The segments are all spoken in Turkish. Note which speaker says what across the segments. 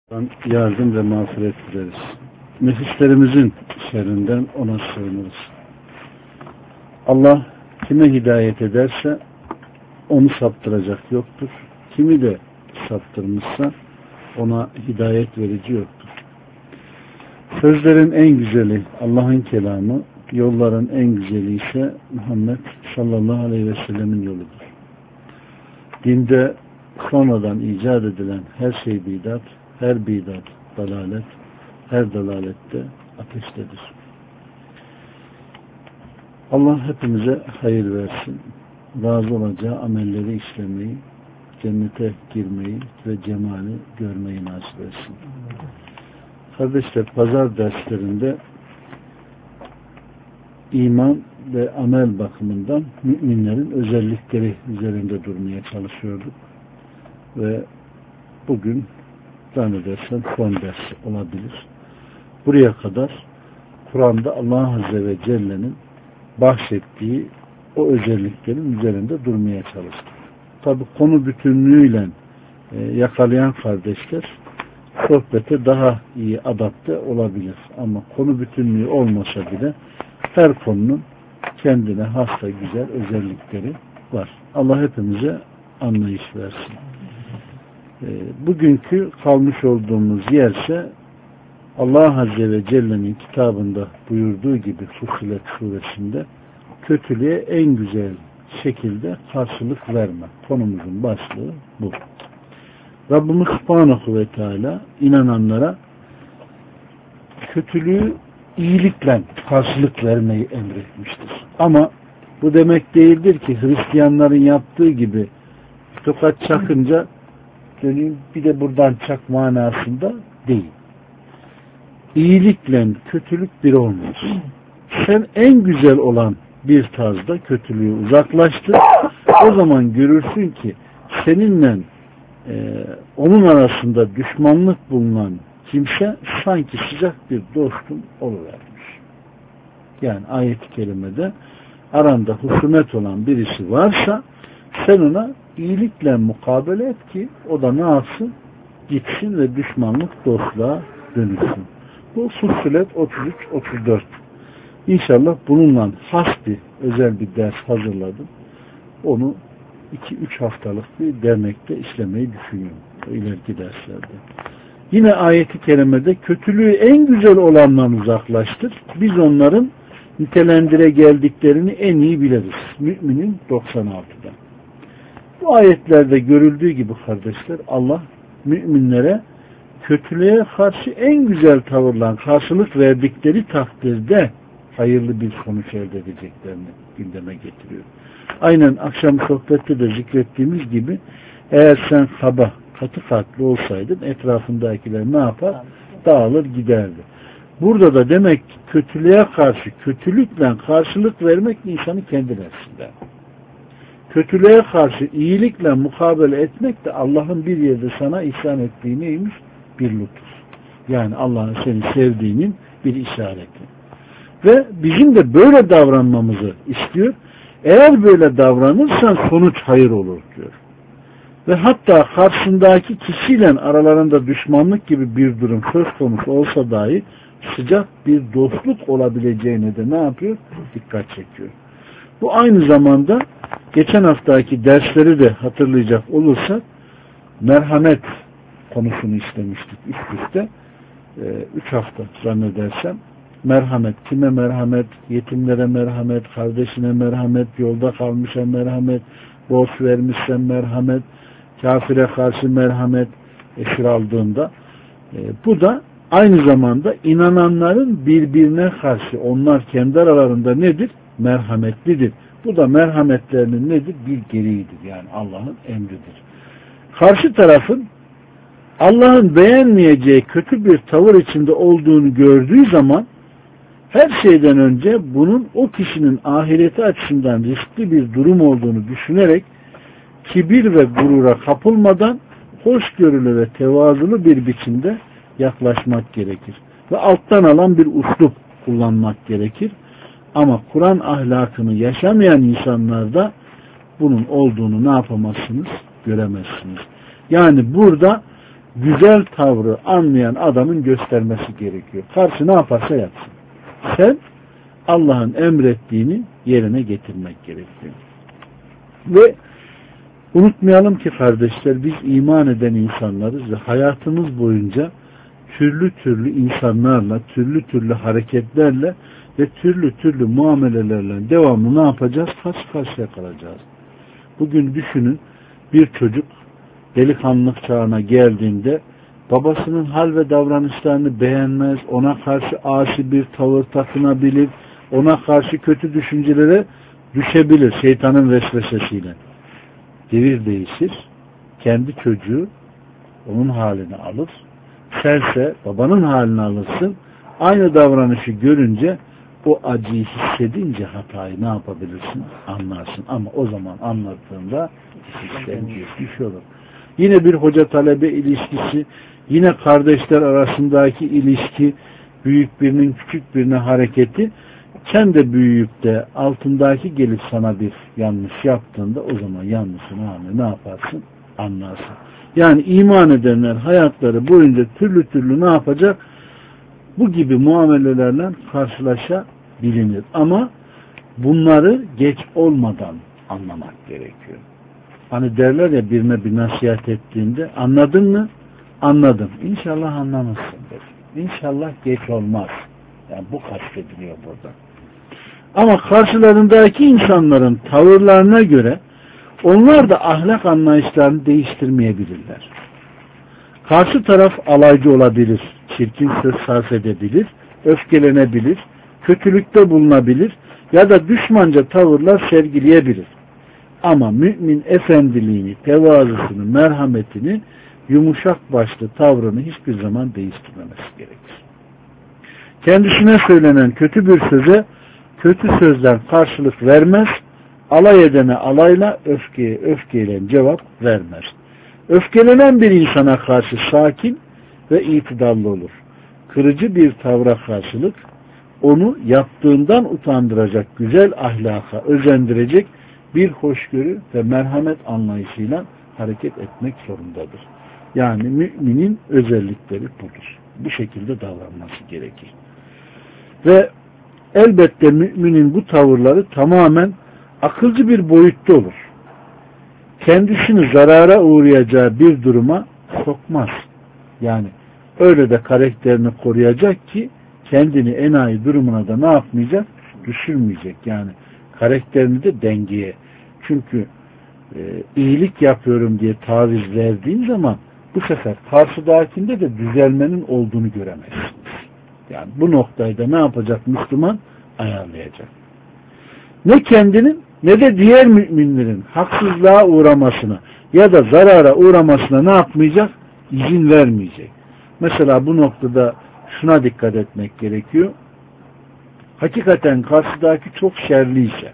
Speaker 1: Yardım ve mağfiret dileriz. Nefislerimizin şerrinden ona sığınırız. Allah kime hidayet ederse onu saptıracak yoktur. Kimi de saptırmışsa ona hidayet verici yoktur. Sözlerin en güzeli Allah'ın kelamı, yolların en güzeli ise Muhammed sallallahu aleyhi ve sellemin yoludur. Dinde sonradan icat edilen her şey bidat, her bidat dalalet, her dalalette ateştedir. Allah hepimize hayır versin. Razı olacağı amelleri işlemeyi, cennete girmeyi ve cemali görmeyi nasip etsin. Kardeşler, pazar derslerinde iman ve amel bakımından müminlerin özellikleri üzerinde durmaya çalışıyorduk. Ve bugün zannedersem son ders olabilir. Buraya kadar Kur'an'da Allah Azze ve Celle'nin bahsettiği o özelliklerin üzerinde durmaya çalıştık. Tabi konu bütünlüğüyle yakalayan kardeşler sohbete daha iyi adapte olabilir. Ama konu bütünlüğü olmasa bile her konunun kendine hasta güzel özellikleri var. Allah hepimize anlayış versin. Bugünkü kalmış olduğumuz yerse Allah Azze ve Celle'nin kitabında buyurduğu gibi Fussilet suresinde kötülüğe en güzel şekilde karşılık verme. Konumuzun başlığı bu. Rabbimiz Subhanahu ve Teala inananlara kötülüğü iyilikle karşılık vermeyi emretmiştir. Ama bu demek değildir ki Hristiyanların yaptığı gibi tokat çakınca döneyim bir de buradan çak manasında değil. İyilikle kötülük bir olmaz. Sen en güzel olan bir tarzda kötülüğü uzaklaştır. O zaman görürsün ki seninle onun arasında düşmanlık bulunan kimse sanki sıcak bir dostun oluvermiş. Yani ayet-i kerimede aranda husumet olan birisi varsa sen ona iyilikle mukabele et ki o da ne yapsın? Gitsin ve düşmanlık dostluğa dönüşsün. Bu Fussilet 33-34. İnşallah bununla has bir özel bir ders hazırladım. Onu 2-3 haftalık bir dernekte işlemeyi düşünüyorum. O ileriki derslerde. Yine ayet-i kerimede kötülüğü en güzel olandan uzaklaştır. Biz onların nitelendire geldiklerini en iyi biliriz. Müminin 96'da. Bu ayetlerde görüldüğü gibi kardeşler Allah müminlere kötülüğe karşı en güzel tavırla karşılık verdikleri takdirde hayırlı bir sonuç elde edeceklerini gündeme getiriyor. Aynen akşam sohbette de zikrettiğimiz gibi eğer sen kaba, katı kalpli olsaydın etrafındakiler ne yapar? Dağılır giderdi. Burada da demek ki kötülüğe karşı kötülükle karşılık vermek insanı kendi nefsinden. Kötülüğe karşı iyilikle mukabele etmek de Allah'ın bir yerde sana ihsan ettiği neymiş? Bir lütuf. Yani Allah'ın seni sevdiğinin bir işareti. Ve bizim de böyle davranmamızı istiyor. Eğer böyle davranırsan sonuç hayır olur diyor. Ve hatta karşısındaki kişiyle aralarında düşmanlık gibi bir durum söz konusu olsa dahi sıcak bir dostluk olabileceğine de ne yapıyor? Dikkat çekiyor. Bu aynı zamanda geçen haftaki dersleri de hatırlayacak olursak merhamet konusunu işlemiştik üst üste. 3 hafta zannedersem. Merhamet. Kime merhamet? Yetimlere merhamet, kardeşine merhamet, yolda kalmışa merhamet, borç vermişse merhamet, kafire karşı merhamet, esir aldığında. Bu da aynı zamanda inananların birbirine karşı onlar kendi aralarında nedir? Merhametlidir. Bu da merhametlerinin nedir? Bir gereğidir. Yani Allah'ın emridir. Karşı tarafın Allah'ın beğenmeyeceği kötü bir tavır içinde olduğunu gördüğü zaman her şeyden önce bunun o kişinin ahireti açısından riskli bir durum olduğunu düşünerek kibir ve gurura kapılmadan hoşgörülü ve tevazulu bir biçimde yaklaşmak gerekir. Ve alttan alan bir üslup kullanmak gerekir. Ama Kur'an ahlakını yaşamayan insanlarda bunun olduğunu ne yapamazsınız? Göremezsiniz. Yani burada güzel tavrı anlayan adamın göstermesi gerekiyor. Karşı ne yaparsa yapsın. Sen Allah'ın emrettiğini yerine getirmek gerekiyor. Ve unutmayalım ki kardeşler, biz iman eden insanlarız ve hayatımız boyunca türlü türlü insanlarla, türlü türlü hareketlerle ve türlü türlü muamelelerle devamlı ne yapacağız? Karşı karşıya kalacağız. Bugün düşünün, bir çocuk delikanlılık çağına geldiğinde babasının hal ve davranışlarını beğenmez, ona karşı asi bir tavır takınabilir, ona karşı kötü düşüncelere düşebilir şeytanın vesvesesiyle. Devir değişir, kendi çocuğu onun halini alır, sense babanın halini alırsın, aynı davranışı görünce o acıyı hissedince hatayı ne yapabilirsin? Anlarsın. Ama o zaman anlattığında işten geçmiş olur. Yine bir hoca talebe ilişkisi, yine kardeşler arasındaki ilişki, büyük birinin küçük birine hareketi, sen de büyüyüp de altındaki gelip sana bir yanlış yaptığında o zaman yanlışını ne yaparsın? Anlarsın. Yani iman edenler hayatları boyunca türlü türlü ne yapacak? Bu gibi muamelelerle karşılaşabilir. Ama bunları geç olmadan anlamak gerekiyor. Hani derler ya, birine bir nasihat ettiğinde, anladın mı? Anladım. İnşallah anlamışsındır. İnşallah geç olmaz. Yani bu kastediliyor burada. Ama karşılarındaki insanların tavırlarına göre onlar da ahlak anlayışlarını değiştirmeyebilirler. Karşı taraf alaycı olabilir, çirkin söz sarf edebilir, öfkelenebilir, kötülükte bulunabilir ya da düşmanca tavırlar sergileyebilir. Ama mümin efendiliğini, tevazusunu, merhametini, yumuşak başlı tavrını hiçbir zaman değiştirmemesi gerekir. Kendisine söylenen kötü bir söze kötü sözden karşılık vermez, alay edene alayla, öfkeye öfkeyle cevap vermez. Öfkelenen bir insana karşı sakin ve itidallı olur. Kırıcı bir tavra karşılık onu yaptığından utandıracak güzel ahlaka özendirecek bir hoşgörü ve merhamet anlayışıyla hareket etmek zorundadır. Yani müminin özellikleri budur. Bu şekilde davranması gerekir. Ve elbette müminin bu tavırları tamamen akılcı bir boyutta olur. Kendisini zarara uğrayacağı bir duruma sokmaz. Yani öyle de karakterini koruyacak ki kendini enayi durumuna da ne yapmayacak? Düşürmeyecek. Yani karakterini de dengeye. Çünkü iyilik yapıyorum diye taviz verdiğin zaman bu sefer karşıdakinde de düzelmenin olduğunu göremezsiniz. Yani bu noktayı da ne yapacak Müslüman? Ayarlayacak. Ne kendinin ne de diğer müminlerin haksızlığa uğramasına ya da zarara uğramasına ne yapmayacak? İzin vermeyecek. Mesela bu noktada şuna dikkat etmek gerekiyor. Hakikaten karşıdaki çok şerliyse,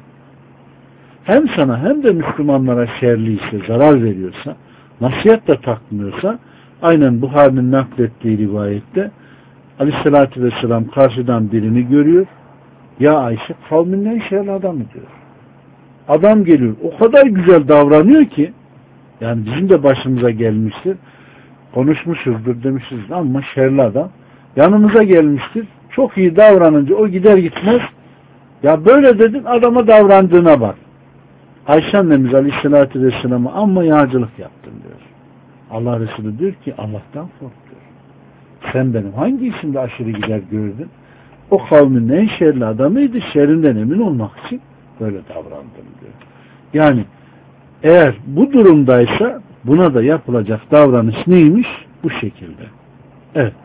Speaker 1: hem sana hem de Müslümanlara şerliyse, zarar veriyorsa, nasihat da takmıyorsa, aynen Buhari'nin naklettiği rivayette Aleyhisselatü Vesselam karşıdan birini görüyor. Ya Ayşe, kavmin en şerli adamı diyor. Adam geliyor. O kadar güzel davranıyor ki, yani bizim de başımıza gelmiştir. Konuşmuşuzdur, demişiz ama şerli adam. Yanımıza gelmiştir. Çok iyi davranınca o gider gitmez. Ya böyle dedin, adama davrandığına bak. Ayşe annemiz Aleyhisselatü Vesselam'a amma yağcılık yaptın diyor. Allah Resulü diyor ki Allah'tan kork diyor. Sen benim hangi isimde aşırı gider gördün? O kavmin en şerli adamıydı. Şerrinden emin olmak için böyle davrandım diyor. Yani eğer bu durumdaysa buna da yapılacak davranış neymiş? Bu şekilde. Evet.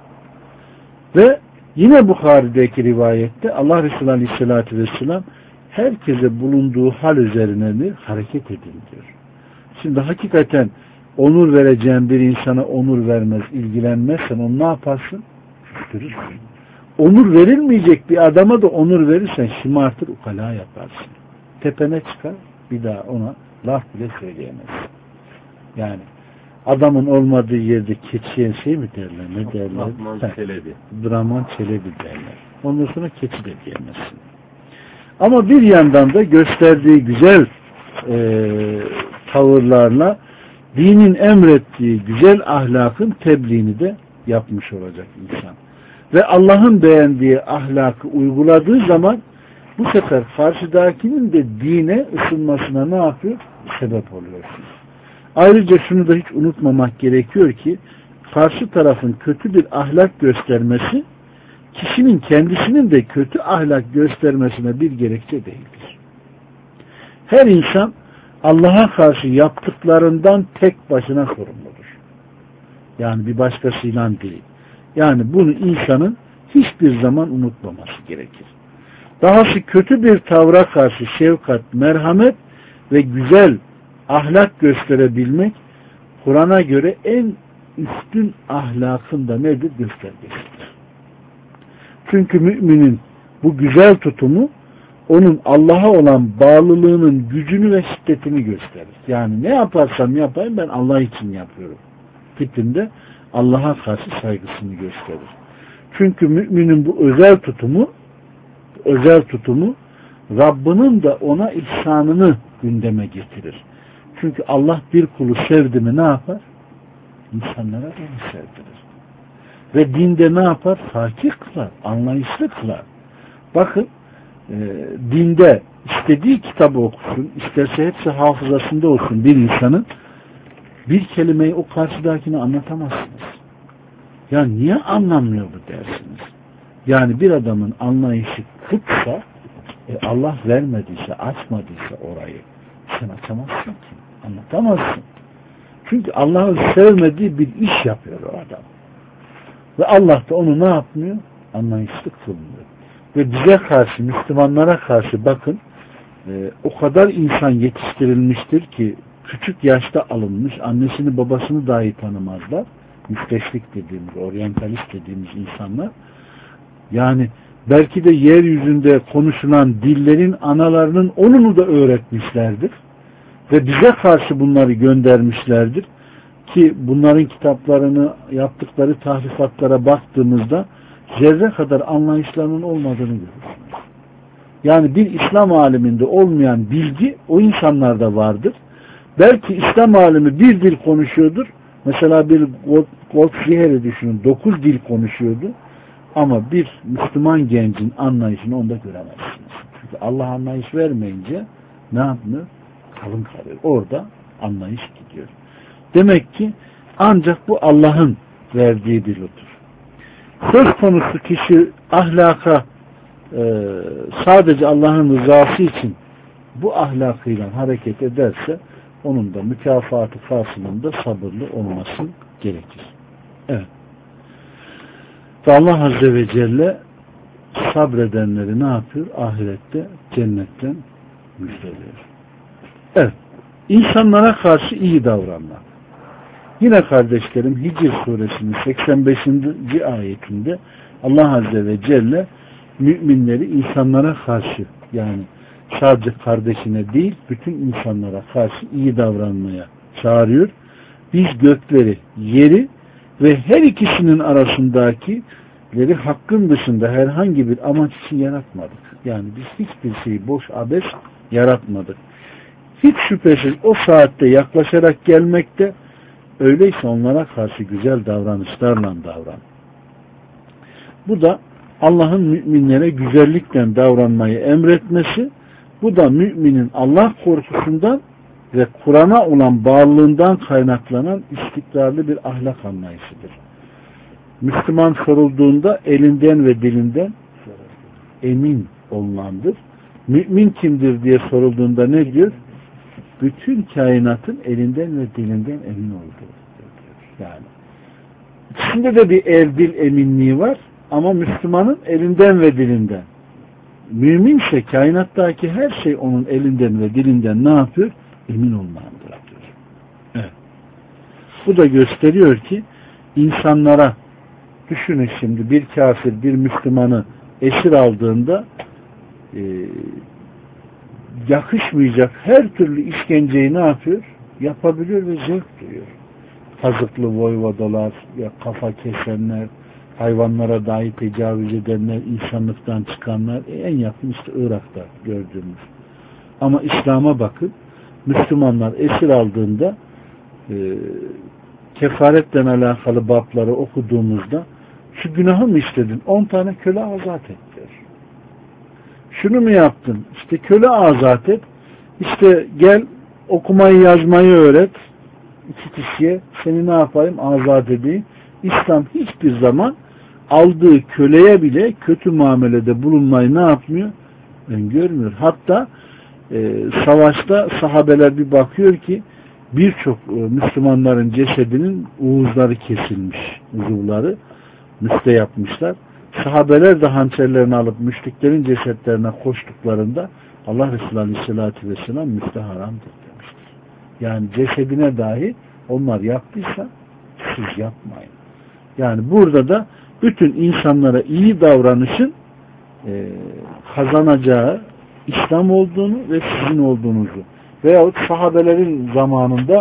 Speaker 1: Ve yine Bukhari'deki rivayette Allah Resulü Aleyhisselatü Vesselam herkese bulunduğu hal üzerine bir hareket edin diyor. Şimdi hakikaten onur vereceğin bir insana onur vermez, ilgilenmezsen onu ne yaparsın? Küstürürsün. Onur verilmeyecek bir adama da onur verirsen şımartır, ukala yaparsın. Tepene çıkar, bir daha ona laf bile söyleyemezsin. Yani adamın olmadığı yerde keçiye şey mi derler? Ne derler?
Speaker 2: Draman Çelebi.
Speaker 1: Draman Çelebi derler. Ondan sonra keçi de diyemezsin. Ama bir yandan da gösterdiği güzel tavırlarla dinin emrettiği güzel ahlakın tebliğini de yapmış olacak insan. Ve Allah'ın beğendiği ahlakı uyguladığı zaman bu sefer karşıdakinin de dine ısınmasına ne yapıyor? Sebep oluyorsun. Ayrıca şunu da hiç unutmamak gerekiyor ki karşı tarafın kötü bir ahlak göstermesi kişinin kendisinin de kötü ahlak göstermesine bir gerekçe değildir. Her insan Allah'a karşı yaptıklarından tek başına sorumludur. Yani bir başkasıyla değil. Yani bunu insanın hiçbir zaman unutmaması gerekir. Dahası kötü bir tavra karşı şefkat, merhamet ve güzel ahlak gösterebilmek Kur'an'a göre en üstün ahlakın da nedir? Göstergesidir. Çünkü müminin bu güzel tutumu onun Allah'a olan bağlılığının gücünü ve şiddetini gösterir. Yani ne yaparsam yapayım ben Allah için yapıyorum. Fikrinde Allah'a karşı saygısını gösterir. Çünkü müminin bu özel tutumu Rabbinin de ona ihsanını gündeme getirir. Çünkü Allah bir kulu sevdi mi ne yapar? İnsanlara onu sevdirir. Ve dinde ne yapar? Fakir kılar, anlayışlı kılar. Bakın dinde istediği kitabı okusun, isterse hepsi hafızasında olsun bir insanın bir kelimeyi o karşıdakine anlatamazsınız. Ya niye anlamıyor bu dersiniz? Yani bir adamın anlayışı kıtsa Allah vermediyse, açmadıysa orayı sen açamazsın ki. Anlatamazsın. Çünkü Allah'ın sevmediği bir iş yapıyor o adam. Ve Allah da onu ne yapmıyor? Anlayışlı kılmıyor. Ve bize karşı, Müslümanlara karşı bakın o kadar insan yetiştirilmiştir ki küçük yaşta alınmış, annesini babasını dahi tanımazlar. Müsteşrik dediğimiz, oryantalist dediğimiz insanlar. Yani belki de yeryüzünde konuşulan dillerin analarının onunu da öğretmişlerdir. Ve bize karşı bunları göndermişlerdir. Ki bunların kitaplarını, yaptıkları tahrifatlara baktığımızda zerre kadar anlayışlarının olmadığını görürsünüz. Yani bir İslam aliminde olmayan bilgi o insanlarda vardır. Belki İslam alimi bir dil konuşuyordur. Mesela bir Goldschiher'i düşünün. 9 dil konuşuyordu. Ama bir Müslüman gencin anlayışını onda göremezsiniz. Çünkü Allah anlayış vermeyince ne yapmıyor? Kalın kalıyor. Orada anlayış gidiyor. Demek ki ancak bu Allah'ın verdiği bir lütuf. Söz konusu kişi ahlaka sadece Allah'ın rızası için bu ahlakıyla hareket ederse onun da mükafatı karşılığında sabırlı olması gerekir. Evet. Ve Allah Azze ve Celle sabredenleri ne yapıyor? Ahirette cennetten müjdeliyor. Evet. İnsanlara karşı iyi davranmak. Yine kardeşlerim Hicr suresinin 85. ayetinde Allah Azze ve Celle müminleri insanlara karşı yani sadece kardeşine değil bütün insanlara karşı iyi davranmaya çağırıyor. Biz gökleri, yeri ve her ikisinin arasındakileri hakkın dışında herhangi bir amaç için yaratmadık. Yani biz hiçbir şeyi boş abes yaratmadık. Hiç şüphesiz o saatte yaklaşarak gelmekte, öyleyse onlara karşı güzel davranışlarla davran. Bu da Allah'ın müminlere güzellikle davranmayı emretmesi, bu da müminin Allah korkusundan ve Kur'an'a olan bağlılığından kaynaklanan istikrarlı bir ahlak anlayışıdır. Müslüman sorulduğunda elinden ve dilinden emin olunandır. Mümin kimdir diye sorulduğunda ne diyor? Bütün kainatın elinden ve dilinden emin olduğu. Yani içinde de bir dil eminliği var ama Müslümanın elinden ve dilinden. Müminse kainattaki her şey onun elinden ve dilinden ne yapıyor? Emin olmandır. Evet. Bu da gösteriyor ki insanlara düşünün şimdi bir kafir bir Müslümanı esir aldığında yakışmayacak her türlü işkenceyi ne yapıyor? Yapabiliyor ve zevk duyuyor. Kazıklı voyvodalar, ya kafa kesenler, hayvanlara dahi tecavüz edenler, insanlıktan çıkanlar, en yakın işte Irak'ta gördüğümüz. Ama İslam'a bakın, Müslümanlar esir aldığında kefaretle alakalı babları okuduğumuzda şu günahı mı işledin? 10 tane köle azat et diyor. Şunu mu yaptın? İşte köle azat et. İşte gel okumayı yazmayı öğret. 2 kişiye seni ne yapayım? Azat edeyim. İslam hiçbir zaman aldığı köleye bile kötü muamelede bulunmayı ne yapmıyor? Öngörmüyor. Hatta savaşta sahabeler bir bakıyor ki birçok Müslümanların cesedinin uğuzları kesilmiş, uzuvları müste yapmışlar. Sahabeler de hançerlerini alıp müşriklerin cesetlerine koştuklarında Allah Resulü Aleyhisselatü Vesselam müste haramdır demiştir. Yani cesedine dahi onlar yaptıysa siz yapmayın. Yani burada da bütün insanlara iyi davranışın kazanacağı İslam olduğunu ve sizin olduğunuzu veyahut sahabelerin zamanında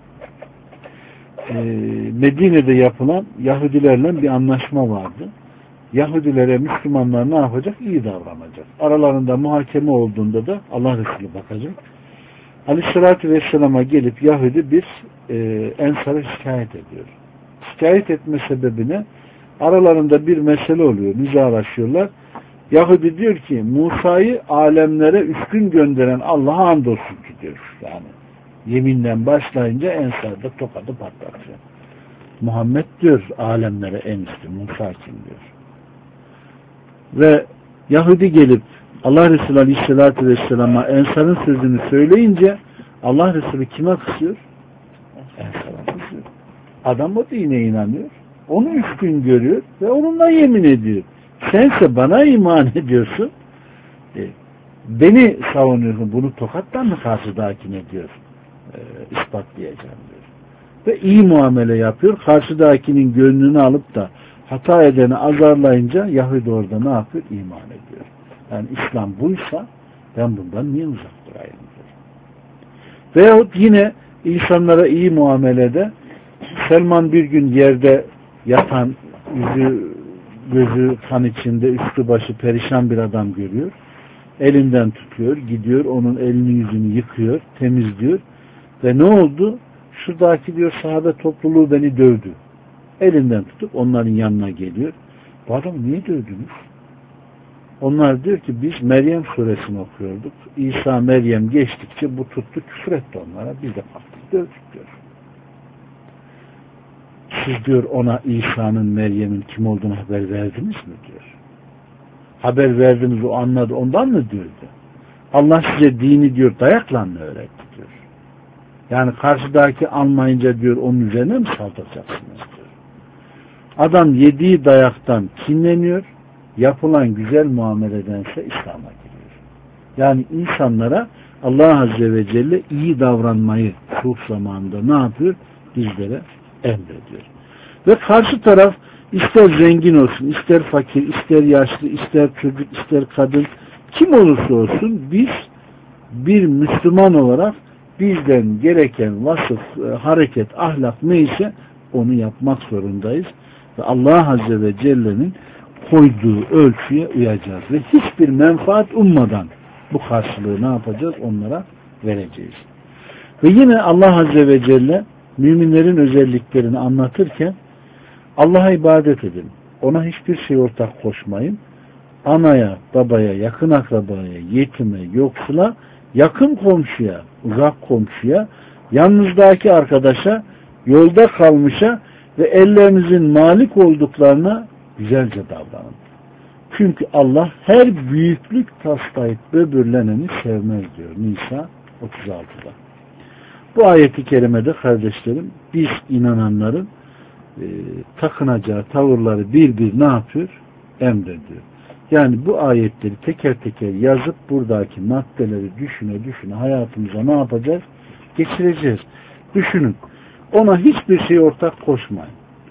Speaker 1: Medine'de yapılan Yahudilerle bir anlaşma vardı. Yahudilere Müslümanlar ne yapacak? İyi davranacak. Aralarında muhakeme olduğunda da Allah Resulü bakacak. Aleyhissalatü Vesselam'a gelip Yahudi bir Ensar'a şikayet ediyor. Şikayet etme sebebine aralarında bir mesele oluyor. Nizalaşıyorlar. Yahudi diyor ki Musa'yı alemlere üstün gönderen Allah'a andolsun ki diyor. Yani yeminle başlayınca Ensar'da tokadı patlatıyor. Muhammed diyor alemlere en üstün. Musa kim diyor. Ve Yahudi gelip Allah Resulü Aleyhisselatü Vesselam'a Ensar'ın sözünü söyleyince Allah Resulü kime kızıyor? Ensar'a kızıyor. Adam o dine inanıyor. Onu üstün görüyor ve onunla yemin ediyor. Sense bana iman ediyorsun. Beni savunuyorsun. Bunu tokattan mı karşıdakine diyor. İspatlayacağım diyor. Ve iyi muamele yapıyor. Karşıdakinin gönlünü alıp da hata edeni azarlayınca Yahudi orada ne yapıyor? İman ediyor. Yani İslam buysa ben bundan niye uzak durayım diyor. Veyahut yine insanlara iyi muamelede Selman bir gün yerde yatan, yüzü gözü kan içinde, üstü başı perişan bir adam görüyor. Elinden tutuyor, gidiyor, onun elini yüzünü yıkıyor, temizliyor. Ve ne oldu? Şuradaki diyor sahabe topluluğu beni dövdü. Elinden tutup onların yanına geliyor. Bu adamı niye dövdünüz? Onlar diyor ki biz Meryem suresini okuyorduk. İsa Meryem geçtikçe bu tuttu küfür etti onlara. Biz de kalktık dövdük diyor. Siz diyor ona İsa'nın Meryem'in kim olduğunu haber verdiniz mi diyor. Haber verdiniz o anladı ondan mı diyordu. Allah size dini diyor dayakla mı öğretti diyor. Yani karşıdaki anlayınca diyor onun üzerine mi saldıracaksınız diyor. Adam yediği dayaktan kinleniyor. Yapılan güzel muameledense İslam'a giriyor. Yani insanlara Allah Azze ve Celle iyi davranmayı sulh zamanında ne yapıyor? Bizlere emrediyor. Ve karşı taraf ister zengin olsun, ister fakir, ister yaşlı, ister çocuk, ister kadın, kim olursa olsun biz bir Müslüman olarak bizden gereken vasıf, hareket, ahlak neyse onu yapmak zorundayız. Ve Allah Azze ve Celle'nin koyduğu ölçüye uyacağız. Ve hiçbir menfaat ummadan bu karşılığı ne yapacağız? Onlara vereceğiz. Ve yine Allah Azze ve Celle müminlerin özelliklerini anlatırken Allah'a ibadet edin. Ona hiçbir şey ortak koşmayın. Anaya, babaya, yakın akrabaya, yetime, yoksula, yakın komşuya, uzak komşuya, yanınızdaki arkadaşa, yolda kalmışa ve ellerinizin malik olduklarına güzelce davranın. Çünkü Allah her büyüklük taslayıp böbürleneni sevmez diyor Nisa 36'da. Bu ayeti kerimede kardeşlerim biz inananların takınacağı tavırları bir ne yapıyor? Emrediyor. Yani bu ayetleri teker teker yazıp buradaki maddeleri düşüne hayatımıza ne yapacağız? Geçireceğiz. Düşünün. Ona hiçbir şey ortak koşmayın.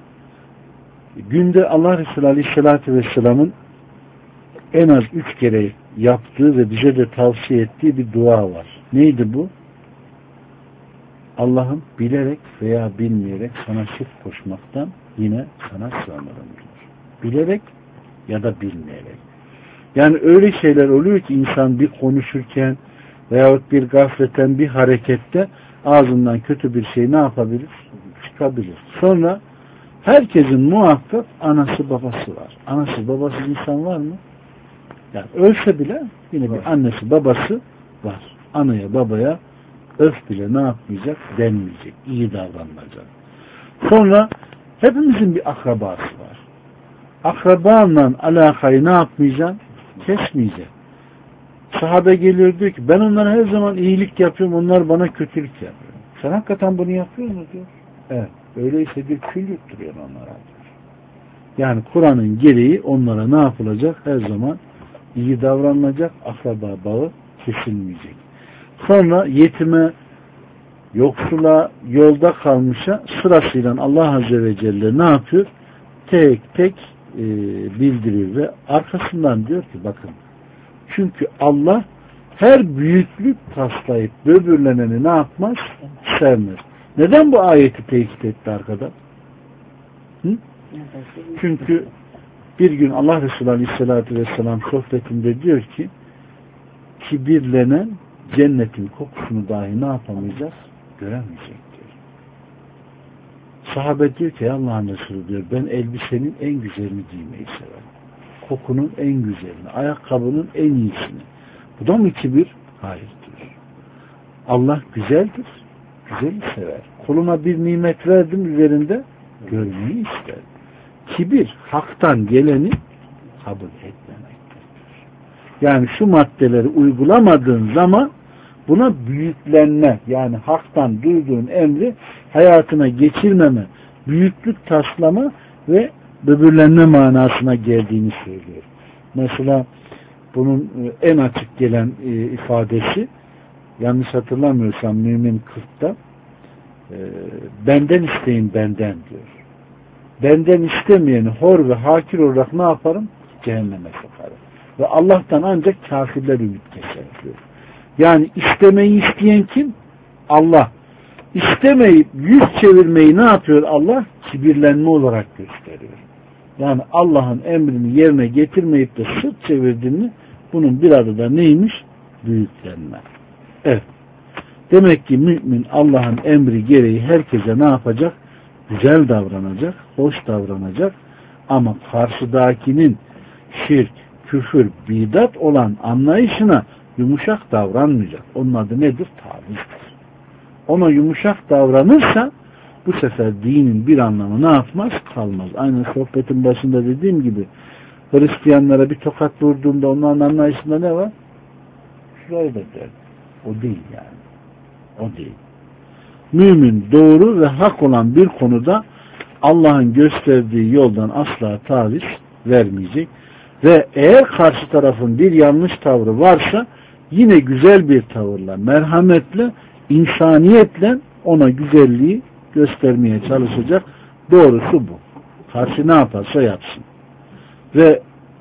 Speaker 1: Günde Allah Resulü Aleyhisselatü Vesselam'ın en az 3 kere yaptığı ve bize de tavsiye ettiği bir dua var. Neydi bu? Allah'ım bilerek veya bilmeyerek sana şirk koşmaktan yine sana sığınırım diyor. Bilerek ya da bilmeyerek. Yani öyle şeyler oluyor ki insan bir konuşurken veyahut bir gafleten bir harekette ağzından kötü bir şey ne yapabilir? Çıkabilir. Sonra herkesin muhakkak anası babası var. Anası babası insan var mı? Yani ölse bile yine bir annesi babası var. Anaya babaya öf bile ne yapmayacak? Denmeyecek. İyi davranılacak. Sonra hepimizin bir akrabası var. Akrabanla alakayı ne yapmayacaksın? Kesmeyeceksin. Sahabe geliyor diyor ki ben onlara her zaman iyilik yapıyorum. Onlar bana kötülük yapıyor. Sen hakikaten bunu yapıyor musun diyor. Evet. Öyleyse bir kül yutturuyor onlara diyor. Yani Kur'an'ın gereği onlara ne yapılacak? Her zaman iyi davranılacak. Akraba bağı kesilmeyecek. Sonra yetime, yoksula, yolda kalmışa sırasıyla Allah Azze ve Celle ne yapıyor? Tek tek bildiriyor ve arkasından diyor ki bakın çünkü Allah her büyüklük taslayıp böbürleneni ne yapmaz? Sevmez. Neden bu ayeti tekit etti arkada? Hı? Çünkü bir gün Allah Resulü Aleyhisselatü Vesselam sohbetinde diyor ki kibirlenen cennetin kokusunu dahi ne yapamayacak? Göremeyecek diyor. Sahabe diyor ki Allah'ın Resulü diyor ben elbisenin en güzelini giymeyi severim. Kokunun en güzelini, ayakkabının en iyisini. Bu da mı kibir? Hayır diyor. Allah güzeldir. Güzeli sever. Kuluna bir nimet verdim üzerinde görmeyi ister. Kibir haktan geleni kabul etmemektir. Yani şu maddeleri uygulamadığın zaman buna büyüklenme yani haktan duyduğun emri hayatına geçirmeme, büyüklük taslama ve böbürlenme manasına geldiğini söylüyor. Mesela bunun en açık gelen ifadesi yanlış hatırlamıyorsam Mümin 40'ta benden isteyin benden diyor. Benden istemeyeni hor ve hakir olarak ne yaparım? Cehenneme sokarım. Ve Allah'tan ancak kafirler ümit keser diyor. Yani istemeyi isteyen kim? Allah. İstemeyip yüz çevirmeyi ne yapıyor Allah? Kibirlenme olarak gösteriyor. Yani Allah'ın emrini yerine getirmeyip de sırt çevirdiğini bunun bir adı da neymiş? Büyüklenme. Evet. Demek ki mümin Allah'ın emri gereği herkese ne yapacak? Güzel davranacak, hoş davranacak ama karşıdakinin şirk, küfür, bidat olan anlayışına yumuşak davranmayacak. Onun adı nedir? Tavizdir. Ona yumuşak davranırsa bu sefer dinin bir anlamı ne yapmaz? Kalmaz. Aynı sohbetin başında dediğim gibi Hristiyanlara bir tokat vurduğunda onların anlayışında ne var? Şurayı da der. O değil yani. O değil. Mümin doğru ve hak olan bir konuda Allah'ın gösterdiği yoldan asla taviz vermeyecek. Ve eğer karşı tarafın bir yanlış tavrı varsa yine güzel bir tavırla, merhametle, insaniyetle ona güzelliği göstermeye çalışacak. Doğrusu bu. Karşı ne yaparsa yapsın. Ve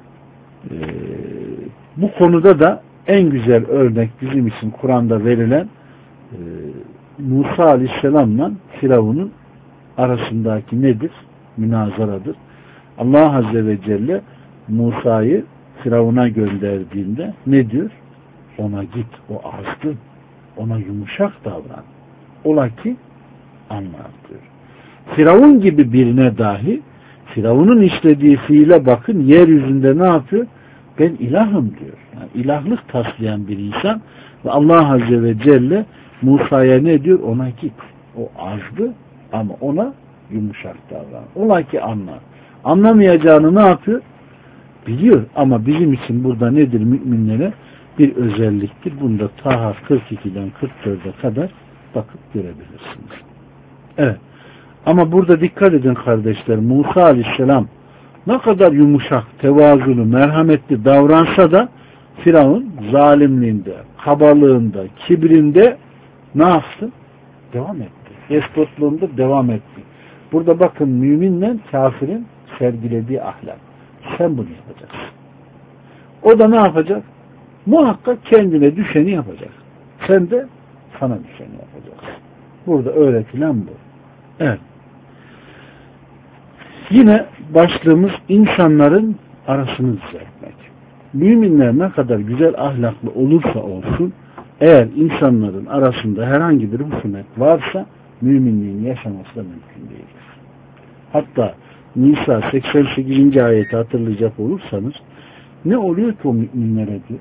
Speaker 1: bu konuda da en güzel örnek bizim için Kur'an'da verilen Musa Aleyhisselam'la Firavun'un arasındaki nedir? Münazaradır. Allah Azze ve Celle Musa'yı Firavun'a gönderdiğinde ne diyor? Ona git, o azdı. Ona yumuşak davran. Ola ki anlar diyor. Firavun gibi birine dahi Firavun'un işlediği fiile bakın yeryüzünde ne yapıyor? Ben ilahım diyor. Yani ilahlık taslayan bir insan ve Allah Azze ve Celle Musa'ya ne diyor? Ona git. O azdı ama ona yumuşak davran. Ola ki anlar. Anlamayacağını ne yapıyor? Biliyor ama bizim için burada nedir müminlere? Bir özelliktir. Bunda Taha 42'den 44'e kadar bakıp görebilirsiniz. Evet. Ama burada dikkat edin kardeşler. Musa Aleyhisselam ne kadar yumuşak, tevazulu, merhametli davransa da Firavun zalimliğinde, kabalığında, kibrinde ne yaptı? Devam etti. Despotluğunda devam etti. Burada bakın müminle kafirin sergilediği ahlak. Sen bunu yapacaksın. O da ne yapacak? Muhakkak kendine düşeni yapacak. Sen de sana düşeni yapacaksın. Burada öğretilen bu. Evet. Yine başlığımız insanların arasını düzeltmek. Müminler ne kadar güzel ahlaklı olursa olsun eğer insanların arasında herhangi bir husumet varsa müminliğin yaşaması da mümkün değildir. Hatta Nisa 88. ayeti hatırlayacak olursanız ne oluyor ki o müminlere diyor?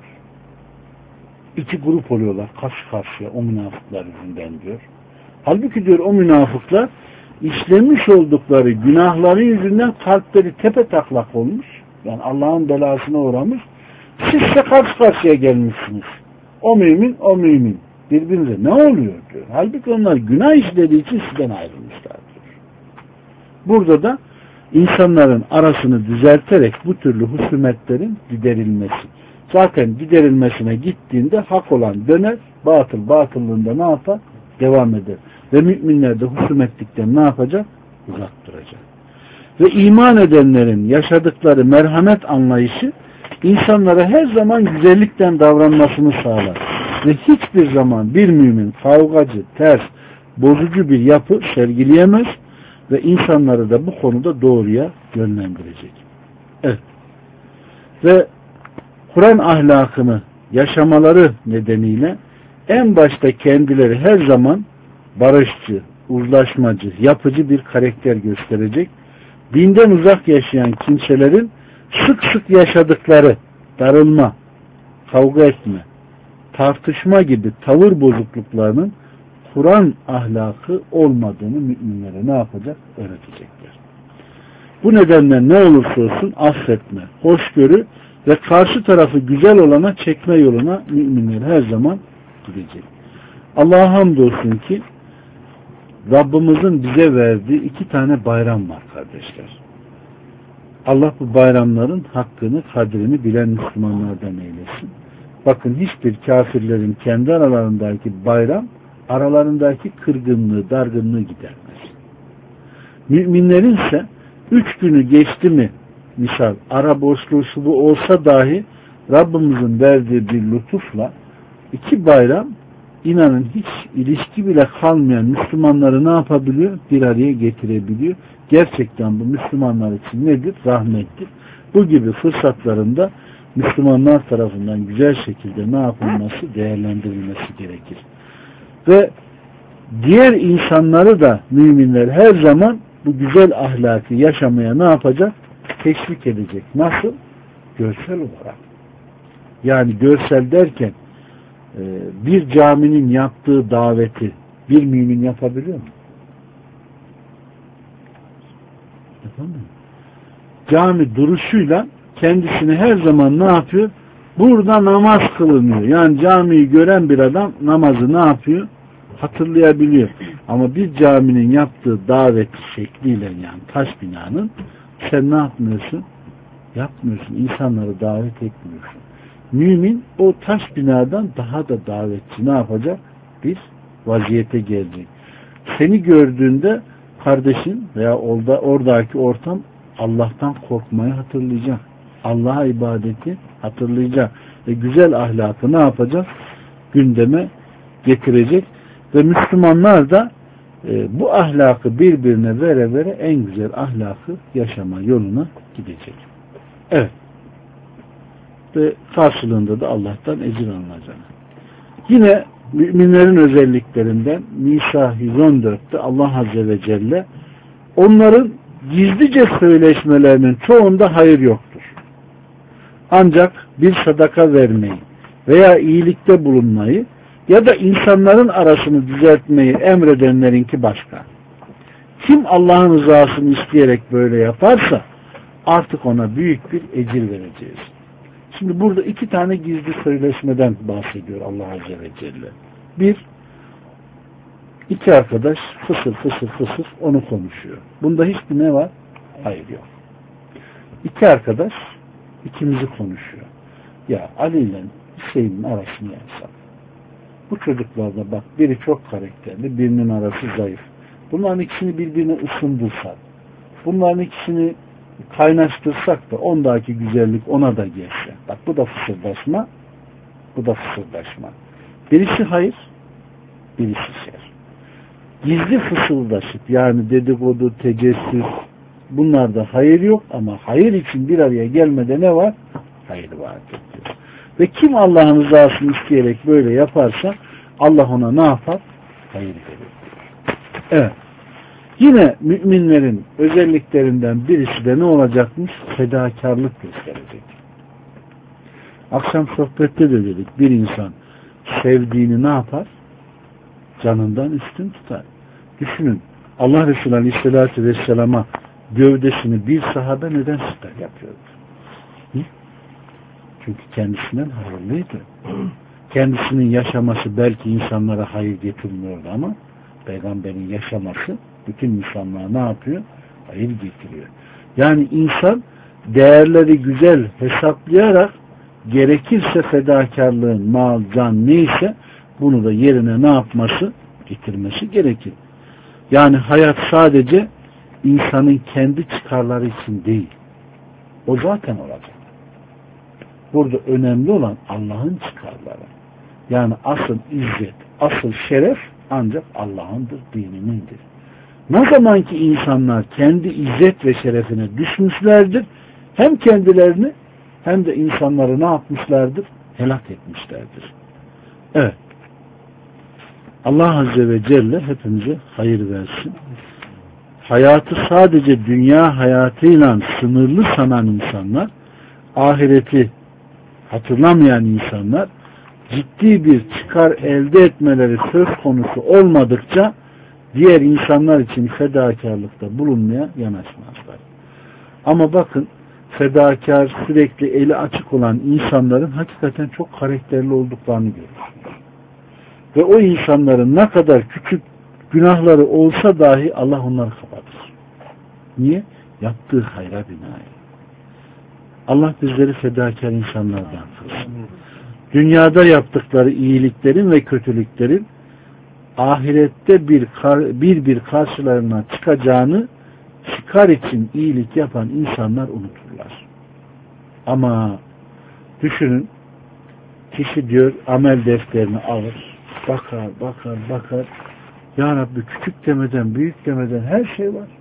Speaker 1: İki grup oluyorlar karşı karşıya o münafıklar yüzünden diyor. Halbuki diyor o münafıklar işlemiş oldukları günahları yüzünden kalpleri tepetaklak olmuş. Yani Allah'ın belasına uğramış. Siz de karşı karşıya gelmişsiniz. O mümin, o mümin. Birbirinize ne oluyor diyor. Halbuki onlar günah işlediği için sizden ayrılmışlar diyor. Burada da insanların arasını düzelterek bu türlü husumetlerin giderilmesi. Zaten giderilmesine gittiğinde hak olan döner, batıl batıllığında ne yapar? Devam eder. Ve müminler de husumetlikten ne yapacak? Uzak duracak. Ve iman edenlerin yaşadıkları merhamet anlayışı insanlara her zaman güzellikten davranmasını sağlar. Ve hiçbir zaman bir mümin kavgacı, ters, bozucu bir yapı sergileyemez ve insanları da bu konuda doğruya yönlendirecek. Evet. Ve Kur'an ahlakını yaşamaları nedeniyle en başta kendileri her zaman barışçı, uzlaşmacı, yapıcı bir karakter gösterecek. Dinden uzak yaşayan kimselerin sık sık yaşadıkları darılma, kavga etme, tartışma gibi tavır bozukluklarının Kur'an ahlakı olmadığını müminlere ne yapacak? Öğretecekler. Bu nedenle ne olursa olsun affetme, hoşgörü ve karşı tarafı güzel olana çekme yoluna müminler her zaman gidecek. Allah'a hamdolsun ki Rabbimizin bize verdiği 2 tane bayram var kardeşler. Allah bu bayramların hakkını, kadrini bilen Müslümanlardan eylesin. Bakın hiçbir kafirlerin kendi aralarındaki bayram aralarındaki kırgınlığı, dargınlığı gidermez. Müminlerin ise 3 günü geçti mi misal ara boşluğu şu bu olsa dahi Rabbimizin verdiği bir lütufla 2 bayram inanın hiç ilişki bile kalmayan Müslümanları ne yapabiliyor? Bir araya getirebiliyor. Gerçekten bu Müslümanlar için nedir? Rahmettir. Bu gibi fırsatlarında Müslümanlar tarafından güzel şekilde ne yapılması? Değerlendirilmesi gerekir. Ve diğer insanları da müminler her zaman bu güzel ahlakı yaşamaya ne yapacak? Teşvik edecek. Nasıl? Görsel olarak. Yani görsel derken bir caminin yaptığı daveti bir mümin yapabiliyor mu? Yapamıyor. Cami duruşuyla kendisini her zaman ne yapıyor? Burada namaz kılınıyor. Yani camiyi gören bir adam namazı ne yapıyor? Hatırlayabiliyor. Ama bir caminin yaptığı davet şekliyle yani taş binanın sen ne yapmıyorsun? Yapmıyorsun. İnsanları davet etmiyorsun. Mümin o taş binadan daha da davetçi ne yapacak? Bir vaziyete gelecek. Seni gördüğünde kardeşin veya oradaki ortam Allah'tan korkmayı hatırlayacak. Allah'a ibadeti hatırlayacak. Ve güzel ahlakı ne yapacak? Gündeme getirecek. Ve Müslümanlar da bu ahlakı birbirine vere vere en güzel ahlakı yaşama yoluna gidecek. Evet. Ve karşılığında da Allah'tan ecir alınacak. Yine müminlerin özelliklerinden Nisa 114'te Allah Azze ve Celle onların gizlice söyleşmelerinin çoğunda hayır yoktur. Ancak bir sadaka vermeyi veya iyilikte bulunmayı ya da insanların arasını düzeltmeyi emredenlerinki başka. Kim Allah'ın rızasını isteyerek böyle yaparsa artık ona büyük bir ecir vereceğiz. Şimdi burada 2 tane gizli sözleşmeden bahsediyor Allah Azze ve Celle. 1, 2 arkadaş fısır fısır fısır onu konuşuyor. Bunda hiçbir ne var? Hayır yok. 2 arkadaş ikimizi konuşuyor. Ya Ali ile Hüseyin'in arasını yapsak. Bu çocuklarda bak biri çok karakterli, birinin arası zayıf. Bunların ikisini birbirine ısındırsak, bunların ikisini kaynaştırsak da ondaki güzellik ona da gelse. Bak bu da fısırdaşma, bu da fısırdaşma. Birisi hayır, birisi şer. Gizli fısıldaşıp yani dedikodu, tecessüs bunlarda hayır yok ama hayır için bir araya gelmede ne var? Hayır var diyor. Ve kim Allah'ın rızasını isteyerek böyle yaparsa Allah ona ne yapar? Hayır verir. Evet. Yine müminlerin özelliklerinden birisi de ne olacakmış? Fedakarlık gösterecek. Akşam sohbette de dedik, bir insan sevdiğini ne yapar? Canından üstün tutar. Düşünün, Allah Resulü Aleyhisselatü Vesselam'a gövdesini bir sahabe neden siper yapıyordu? Hı? Çünkü kendisinden hayırlıydı. Kendisinin yaşaması belki insanlara hayır getirmiyordu ama Peygamberin yaşaması bütün insanlığa ne yapıyor? Hayır getiriyor. Yani insan değerleri güzel hesaplayarak gerekirse fedakarlığın, mal, can neyse bunu da yerine ne yapması? Getirmesi gerekir. Yani hayat sadece insanın kendi çıkarları için değil. O zaten olacak. Burada önemli olan Allah'ın çıkarları. Yani asıl izzet, asıl şeref ancak Allah'ındır, dininindir. Ne zaman ki insanlar kendi izzet ve şerefine düşmüşlerdir, hem kendilerini hem de insanları ne yapmışlardır? Helak etmişlerdir. Evet. Allah Azze ve Celle hepimize hayır versin. Hayatı sadece dünya hayatıyla sınırlı sanan insanlar, ahireti hatırlamayan insanlar, ciddi bir çıkar elde etmeleri söz konusu olmadıkça diğer insanlar için fedakarlıkta bulunmaya yanaşmazlar. Ama bakın, fedakar, sürekli eli açık olan insanların hakikaten çok karakterli olduklarını görüyorsunuz. Ve o insanların ne kadar küçük günahları olsa dahi Allah onları kapatır. Niye? Yaptığı hayra binaen. Allah bizleri fedakar insanlardan kılsın. Dünyada yaptıkları iyiliklerin ve kötülüklerin ahirette bir karşılarına çıkacağını çıkar için iyilik yapan insanlar unuturlar. Ama düşünün, kişi diyor amel defterini alır, bakar. Ya Rabbi, küçük demeden, büyük demeden her şey var.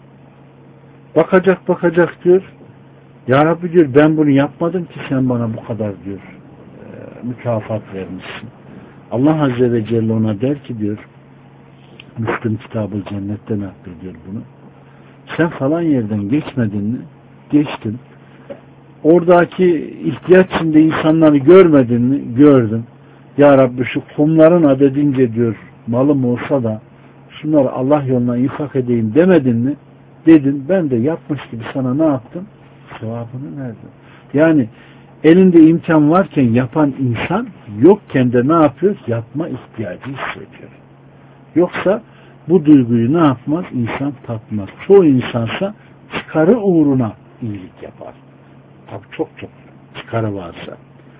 Speaker 1: Bakacak diyor. Ya Rabbi diyor, ben bunu yapmadım ki sen bana bu kadar diyor mükafat vermişsin. Allah Azze ve Celle ona der ki diyor, Müslüm Kitab-ı Cennet'ten naklediyor bunu. Sen falan yerden geçmedin mi? Geçtim. Oradaki ihtiyaç içinde insanları görmedin mi? Gördüm. Ya Rabbi, şu kumların adedince diyor malım olsa da şunları Allah yoluna infak edeyim demedin mi? Dedim. Ben de yapmış gibi sana ne yaptım? Sevabını verdim. Yani elinde imkan varken yapan insan yokken de ne yapıyor? Yapma ihtiyacı hissediyor. Yoksa bu duyguyu ne yapmaz? İnsan tatmaz. Çoğu insansa çıkarı uğruna iyilik yapar. Tabii çok çıkarı varsa.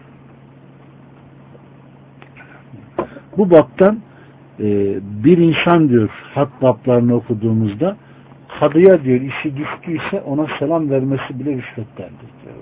Speaker 1: Bu baktan bir insan diyor hat bablarını okuduğumuzda kadıya diyor işi düştüyse ona selam vermesi bile rüşvettendir diyor.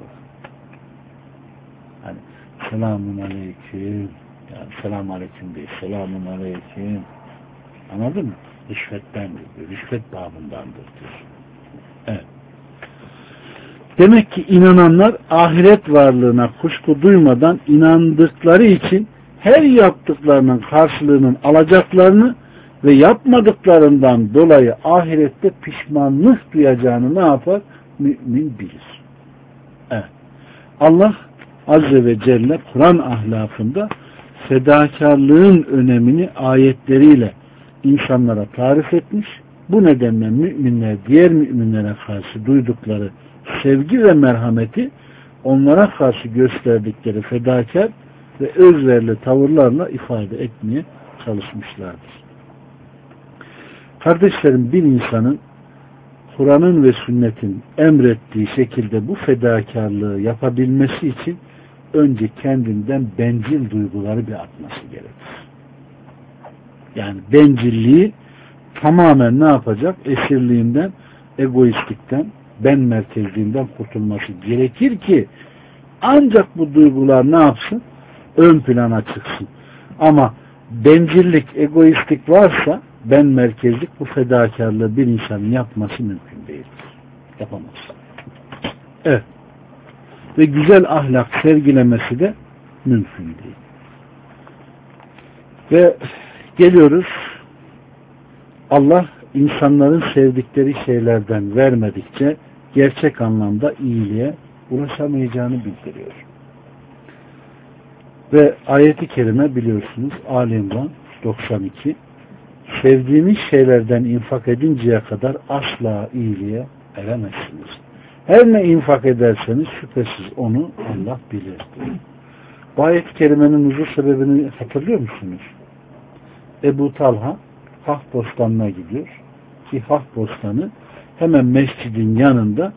Speaker 1: Hani selamun aleyküm, yani selamun aleyküm değil, selamun aleyküm, anladın mı? Rüşvettendir diyor. Rüşvet babındandır diyor. Evet. Demek ki inananlar ahiret varlığına kuşku duymadan inandıkları için her yaptıklarının karşılığının alacaklarını ve yapmadıklarından dolayı ahirette pişmanlık duyacağını ne yapar? Mümin bilir. Evet. Allah Azze ve Celle Kur'an ahlakında fedakarlığın önemini ayetleriyle insanlara tarif etmiş. Bu nedenle müminler diğer müminlere karşı duydukları sevgi ve merhameti onlara karşı gösterdikleri fedakar ve özverili tavırlarla ifade etmeye çalışmışlardır. Kardeşlerim, bir insanın Kur'an'ın ve sünnetin emrettiği şekilde bu fedakarlığı yapabilmesi için önce kendinden bencil duyguları bir atması gerekir. Yani bencilliği tamamen ne yapacak? Esirliğinden, egoistlikten, ben merkezliğinden kurtulması gerekir ki ancak bu duygular ne yapsın? Ön plana çıksın. Ama bencillik, egoistlik varsa ben merkezlik, bu fedakarlığı bir insanın yapması mümkün değildir. Yapamaz. Evet. Ve güzel ahlak sergilemesi de mümkün değil. Ve geliyoruz, Allah insanların sevdikleri şeylerden vermedikçe gerçek anlamda iyiliğe ulaşamayacağını bildiriyor. Ve ayeti kerime biliyorsunuz Ali İmran 92, sevdiğiniz şeylerden infak edinceye kadar asla iyiliğe eremezsiniz. Her ne infak ederseniz şüphesiz onu Allah bilir. Bu ayet-i kerimenin nuzul sebebini hatırlıyor musunuz? Ebu Talha Haf Bostanı'na gidiyor. Ki Haf Bostanı hemen mescidin yanında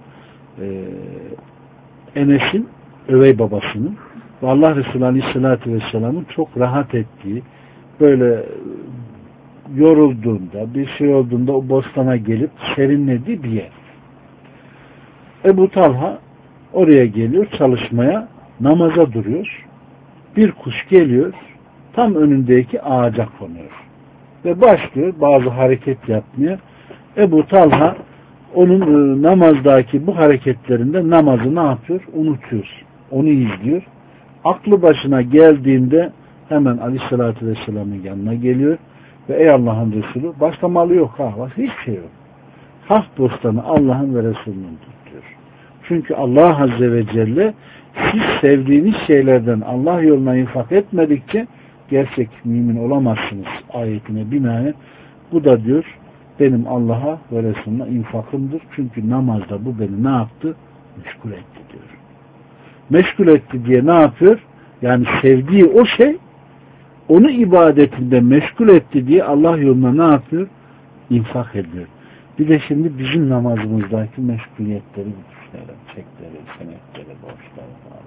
Speaker 1: Enes'in övey babasının ve Allah Resulü Aleyhisselatü Vesselam'ın çok rahat ettiği, böyle yorulduğunda, bir şey olduğunda o bostana gelip serinlediği bir yer. Ebu Talha oraya geliyor çalışmaya, namaza duruyor. Bir kuş geliyor, tam önündeki ağaca konuyor. Ve başlıyor bazı hareket yapmaya. Ebu Talha onun namazdaki bu hareketlerinde namazı ne yapıyor? Unutuyor. Onu izliyor. Aklı başına geldiğinde hemen Aleyhisselatü Vesselam'ın yanına geliyor ve ey Allah'ın Resulü, başka malı yok ha, başka hiçbir şey yok. Haf bostanı Allah'ın ve Resulünün diyor. Çünkü Allah Azze ve Celle siz sevdiğiniz şeylerden Allah yoluna infak etmedikçe gerçek mümin olamazsınız ayetine binaen. Bu da diyor benim Allah'a ve Resulüne infakımdır. Çünkü namazda bu beni ne yaptı? Meşgul etti diyor. Meşgul etti diye ne yapıyor? Yani sevdiği o şey onu ibadetinde meşgul etti diye Allah yoluna ne yapıyor? İnfak ediyor. Bir de şimdi bizim namazımızdaki meşguliyetleri düşünelim. Çekleri, senetleri, borçları falan.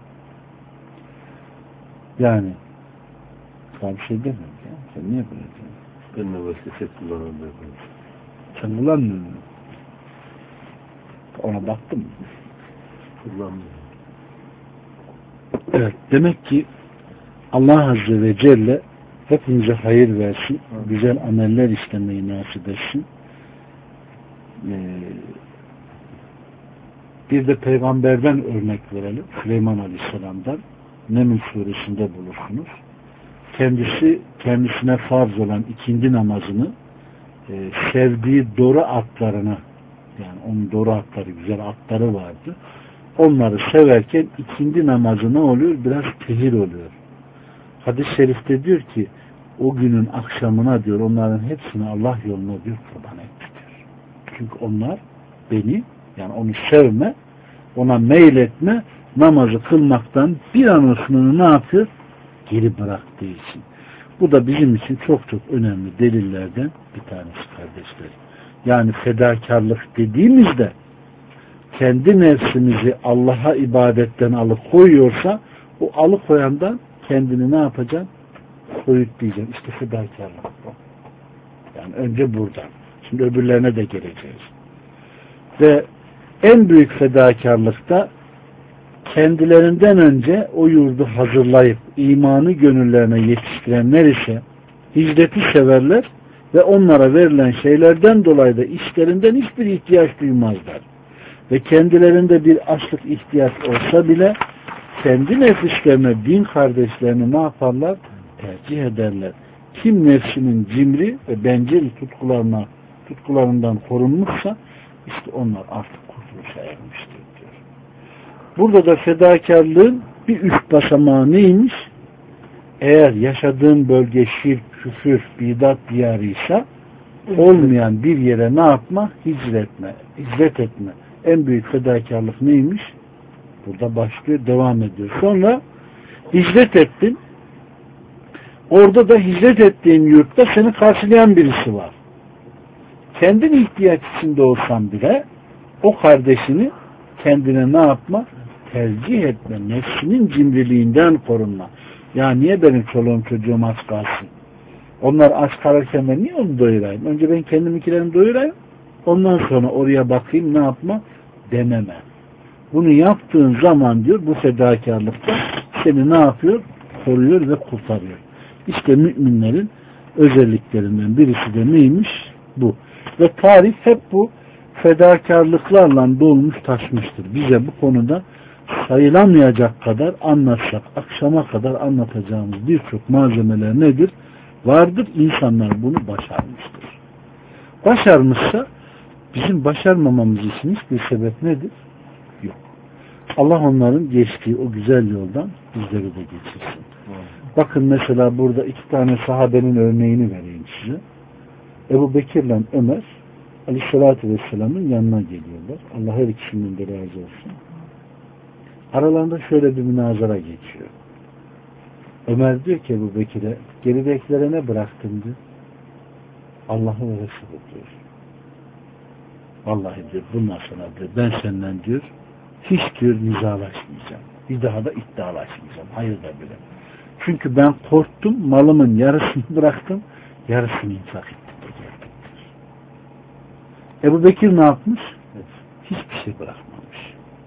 Speaker 1: Yani sana bir şey demiyorum ya. Sen niye böyle diyorsun?
Speaker 2: Ben de vesile kullanamıyorum.
Speaker 1: Sen kullanmıyor musun? Ona baktın mı?
Speaker 2: Kullanmıyorum.
Speaker 1: Evet. Demek ki Allah Azze ve Celle hepimize hayır versin. Güzel ameller işlemeyi nasip etsin. Bir de peygamberden örnek verelim. Süleyman Aleyhisselam'dan. Neml suresinde bulursunuz. Kendisine farz olan ikindi namazını sevdiği doru atlarına, yani onun doru atları, güzel atları vardı. Onları severken ikindi namazı ne oluyor? Biraz tehir oluyor. Hadis-i şerifte diyor ki o günün akşamına diyor onların hepsini Allah yoluna diyor kurban etti diyor. Çünkü onlar beni, yani onu sevme, ona meyletme, namazı kılmaktan bir an olsun ne yapıyor? Geri bıraktığı için. Bu da bizim için çok çok önemli delillerden bir tanesi kardeşler. Yani fedakarlık dediğimizde kendi nefsimizi Allah'a ibadetten alıkoyuyorsa o alıkoyandan kendini ne yapacaksın? Soyutlayacaksın. İşte fedakarlık bu. Yani önce buradan. Şimdi öbürlerine de geleceğiz. Ve en büyük fedakarlıkta kendilerinden önce o yurdu hazırlayıp imanı gönüllerine yetiştirenler ise hicreti severler ve onlara verilen şeylerden dolayı da işlerinden hiçbir ihtiyaç duymazlar. Ve kendilerinde bir açlık ihtiyaç olsa bile kendi nefislerine, din kardeşlerini ne yaparlar? Tercih ederler. Kim nefsinin cimri ve bencil tutkularından korunmuşsa işte onlar artık kurtuluşa ermiştir diyor. Burada da fedakarlığın bir üst basamağı neymiş? Eğer yaşadığın bölge şirk, küfür, bidat diyarıysa olmayan bir yere ne yapma? Hicret etme. En büyük fedakarlık neymiş? Burada başlıyor, devam ediyor. Sonra hicret ettin. Orada da hicret ettiğin yurtta seni karşılayan birisi var. Kendin ihtiyaç içinde olsan bile o kardeşini kendine ne yapma? Tercih etme. Nefsinin cimriliğinden korunma. Ya niye benim çoluğum çocuğum aç kalsın? Onlar aç kalırken ben niye onu doyurayım? Önce ben kendimkilerini doyurayım. Ondan sonra oraya bakayım ne yapma? Dememe. Bunu yaptığın zaman diyor bu fedakarlıkta seni ne yapıyor? Koruyor ve kurtarıyor. İşte müminlerin özelliklerinden birisi de neymiş? Bu. Ve tarih hep bu fedakarlıklarla dolmuş taşmıştır. Bize bu konuda sayılamayacak kadar anlatsak, akşama kadar anlatacağımız birçok malzemeler nedir? Vardır. İnsanlar bunu başarmıştır. Başarmışsa bizim başarmamamız için hiçbir sebep nedir? Yok. Allah onların geçtiği o güzel yoldan bizleri de geçirsin. Bakın mesela burada 2 tane sahabenin örneğini vereyim size. Ebu Bekir ile Ömer Aleyhisselatü Vesselam'ın yanına geliyorlar. Allah her ikisinden de razı olsun. Aralarında şöyle bir münazara geçiyor. Ömer diyor ki Ebu Bekir'e, geridekilere ne bıraktın diyor. Allah'ı ve Resulü diyor. Vallahi diyor bundan sonra diyor ben senden diyor hiç diyor nizalaşmayacağım. Bir daha da iddialaşmayacağım. Hayır da bile. Çünkü ben korktum, malımın yarısını bıraktım, yarısını infak ettim de geldim. Ebu Bekir ne yapmış? Hiçbir şey bırakmamış.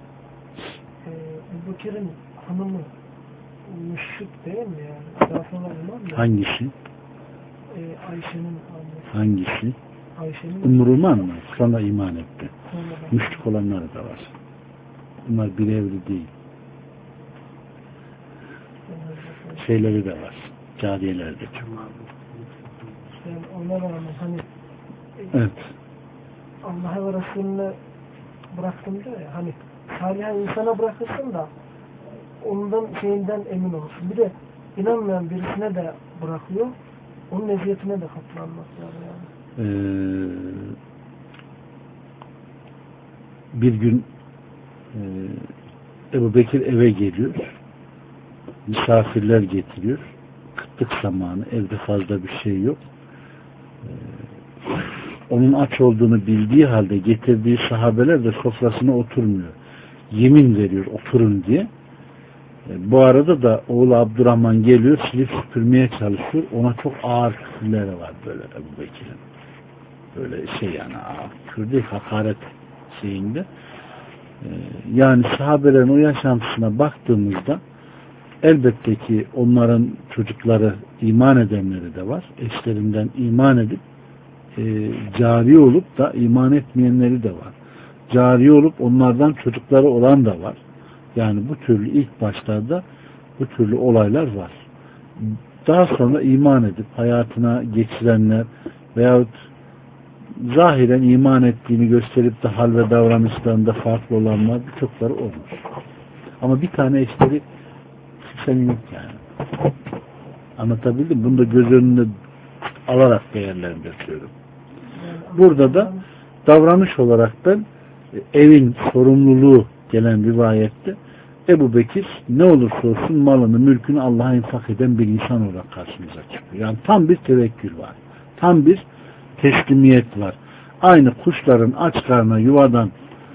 Speaker 3: Ebu Bekir'in hanımı müşrik değil mi yani? Daha sonra imam mı?
Speaker 1: Hangisi?
Speaker 3: Ayşe'nin annesi.
Speaker 1: Hangisi?
Speaker 3: Ayşe'nin
Speaker 1: Umruman mı? Sonra iman etti.
Speaker 3: Sonra
Speaker 1: Müşrik olanları da var. Bunlar bir evli değil. Şeyleri de var. Cariyeler de çok.
Speaker 3: yani ona rağmen hani
Speaker 1: Evet.
Speaker 3: Allah'a ve Resulüne bıraktım diyor ya hani salih insana bırakırsın da ondan şeyinden emin olursun. Bir de inanmayan birisine de bırakıyor. Onun eziyetine de katlanmak lazım yani.
Speaker 1: Bir gün Ebu Bekir eve geliyor. Misafirler getiriyor. Kıtlık zamanı. Evde fazla bir şey yok. Onun aç olduğunu bildiği halde getirdiği sahabeler de sofrasına oturmuyor. Yemin veriyor oturun diye. Bu arada da oğlu Abdurrahman geliyor, silip süpürmeye çalışıyor. Ona çok ağır küfürleri var böyle Ebu Bekir'in. Böyle şey yani küfür değil, hakaret şeyinde. Yani sahabelerin o yaşantısına baktığımızda elbette ki onların çocukları iman edenleri de var. Eşlerinden iman edip cari olup da iman etmeyenleri de var. Cari olup onlardan çocukları olan da var. Yani bu türlü ilk başlarda bu türlü olaylar var. Daha sonra iman edip hayatına geçirenler veyahut zahiren iman ettiğini gösterip de hal ve davranışlarında farklı olanlar birçokları olmuş. Ama bir tane eşleri kimsenin yok yani. Anlatabildim. Bunu da göz önünde alarak değerlendiriyorum. Burada da davranış olarak ben evin sorumluluğu gelen rivayette Ebu Bekir ne olursa olsun malını, mülkünü Allah'a infak eden bir insan olarak karşımıza çıkıyor. Yani tam bir tevekkül var. Tam bir teslimiyet var. Aynı kuşların aç karnına yuvadan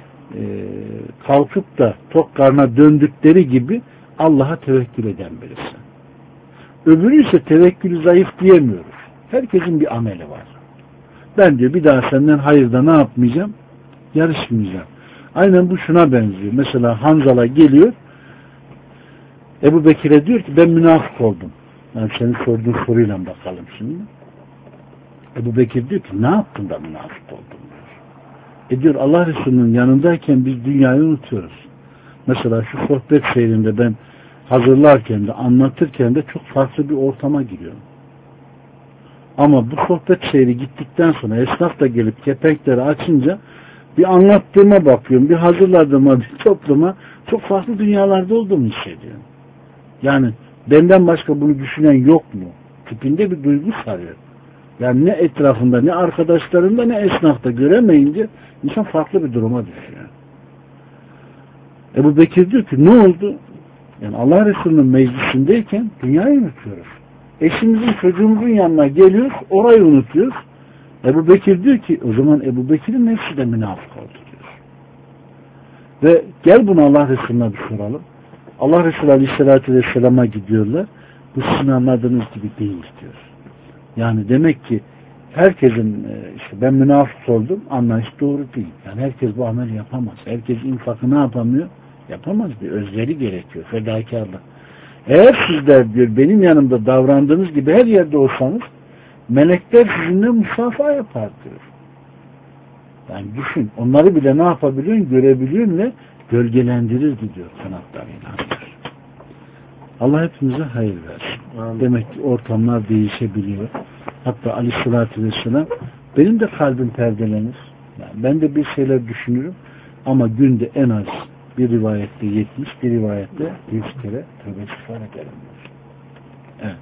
Speaker 1: kalkıp da tok karnına döndükleri gibi Allah'a tevekkül eden birisi. Öbürü ise tevekkülü zayıf diyemiyoruz. Herkesin bir ameli var. Ben diyor bir daha senden hayırda ne yapmayacağım? Yarışmayacağım. Aynen bu şuna benziyor. Mesela Hanzala geliyor Ebu Bekir'e diyor ki ben münafık oldum. Yani senin sorduğun soruyla bakalım şimdi. Ebu Bekir diyor ki ne yaptın da münafık oldun diyor. Diyor Allah Resulü'nün yanındayken biz dünyayı unutuyoruz. Mesela şu sohbet seyrinde ben hazırlarken de anlatırken de çok farklı bir ortama giriyorum. Ama bu sohbet seyri gittikten sonra esnaf da gelip kepenkleri açınca bir anlattığıma bakıyorum, bir hazırladığıma, bir topluma çok farklı dünyalarda olduğumu hissediyorum. Yani benden başka bunu düşünen yok mu? Tipinde bir duygu sarıyor. Yani ne etrafında, ne arkadaşlarında, ne esnafta göremeyince insan farklı bir duruma düşüyor. Ebu Bekir diyor ki ne oldu? Yani Allah Resulü'nün meclisindeyken dünyayı unutuyoruz. Eşimizin, çocuğumuzun yanına geliyoruz, orayı unutuyoruz. Ebu Bekir diyor ki o zaman Ebu Bekir'in nefsi de münafık oldu diyor. Ve gel bunu Allah Resulü'ne bir soralım. Allah Resulü Aleyhisselatü Vesselam'a gidiyorlar. Bu sizin anladığınız gibi değil diyor. Yani demek ki herkesin işte ben münafık oldum anlayış doğru değil. Yani herkes bu ameli yapamaz. Herkes infakı ne yapamıyor? Yapamaz. Bir özveri gerekiyor. Fedakarlık. Eğer sizler diyor benim yanımda davrandığınız gibi her yerde olsanız melekler sizinle musafaha yapar diyor. Yani düşün. Onları bile ne yapabiliyorsun? Görebiliyorsun ve gölgelendirirdi diyor kanatlarıyla. Allah hepimize hayır versin. Demek ki ortamlar değişebiliyor. Hatta Aleyhisselatü Vesselam benim de kalbim perdelenir. Yani ben de bir şeyler düşünürüm ama günde en az bir rivayette 70, bir rivayette 100 kere tövbe istiğfar ederim. Evet.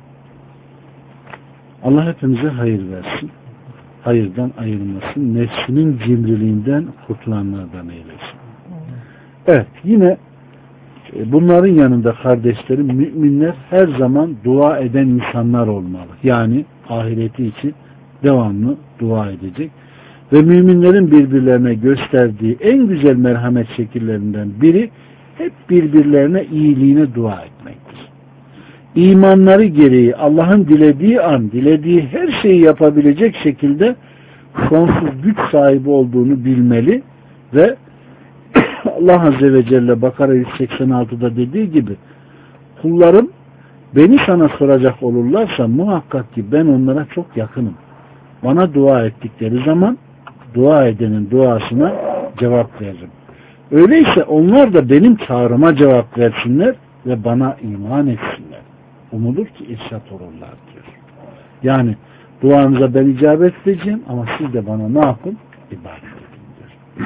Speaker 1: Allah hepimize hayır versin. Hayırdan ayırmasın. Nefsinin cimriliğinden kurtulanlardan eylesin. Evet. Yine bunların yanında kardeşlerim, müminler her zaman dua eden insanlar olmalı. Yani ahireti için devamlı dua edecek. Ve müminlerin birbirlerine gösterdiği en güzel merhamet şekillerinden biri hep birbirlerine iyiliğine dua etmektir. İmanları gereği Allah'ın dilediği an, dilediği her şeyi yapabilecek şekilde sonsuz güç sahibi olduğunu bilmeli ve Allah Azze ve Celle Bakara 186'da dediği gibi kullarım beni sana soracak olurlarsa muhakkak ki ben onlara çok yakınım. Bana dua ettikleri zaman dua edenin duasına cevap veririm. Öyleyse onlar da benim çağrıma cevap versinler ve bana iman etsinler. Umulur ki irşat olurlar diyor. Yani duanıza ben icabet edeceğim ama siz de bana ne yapın? İbadet edin diyor.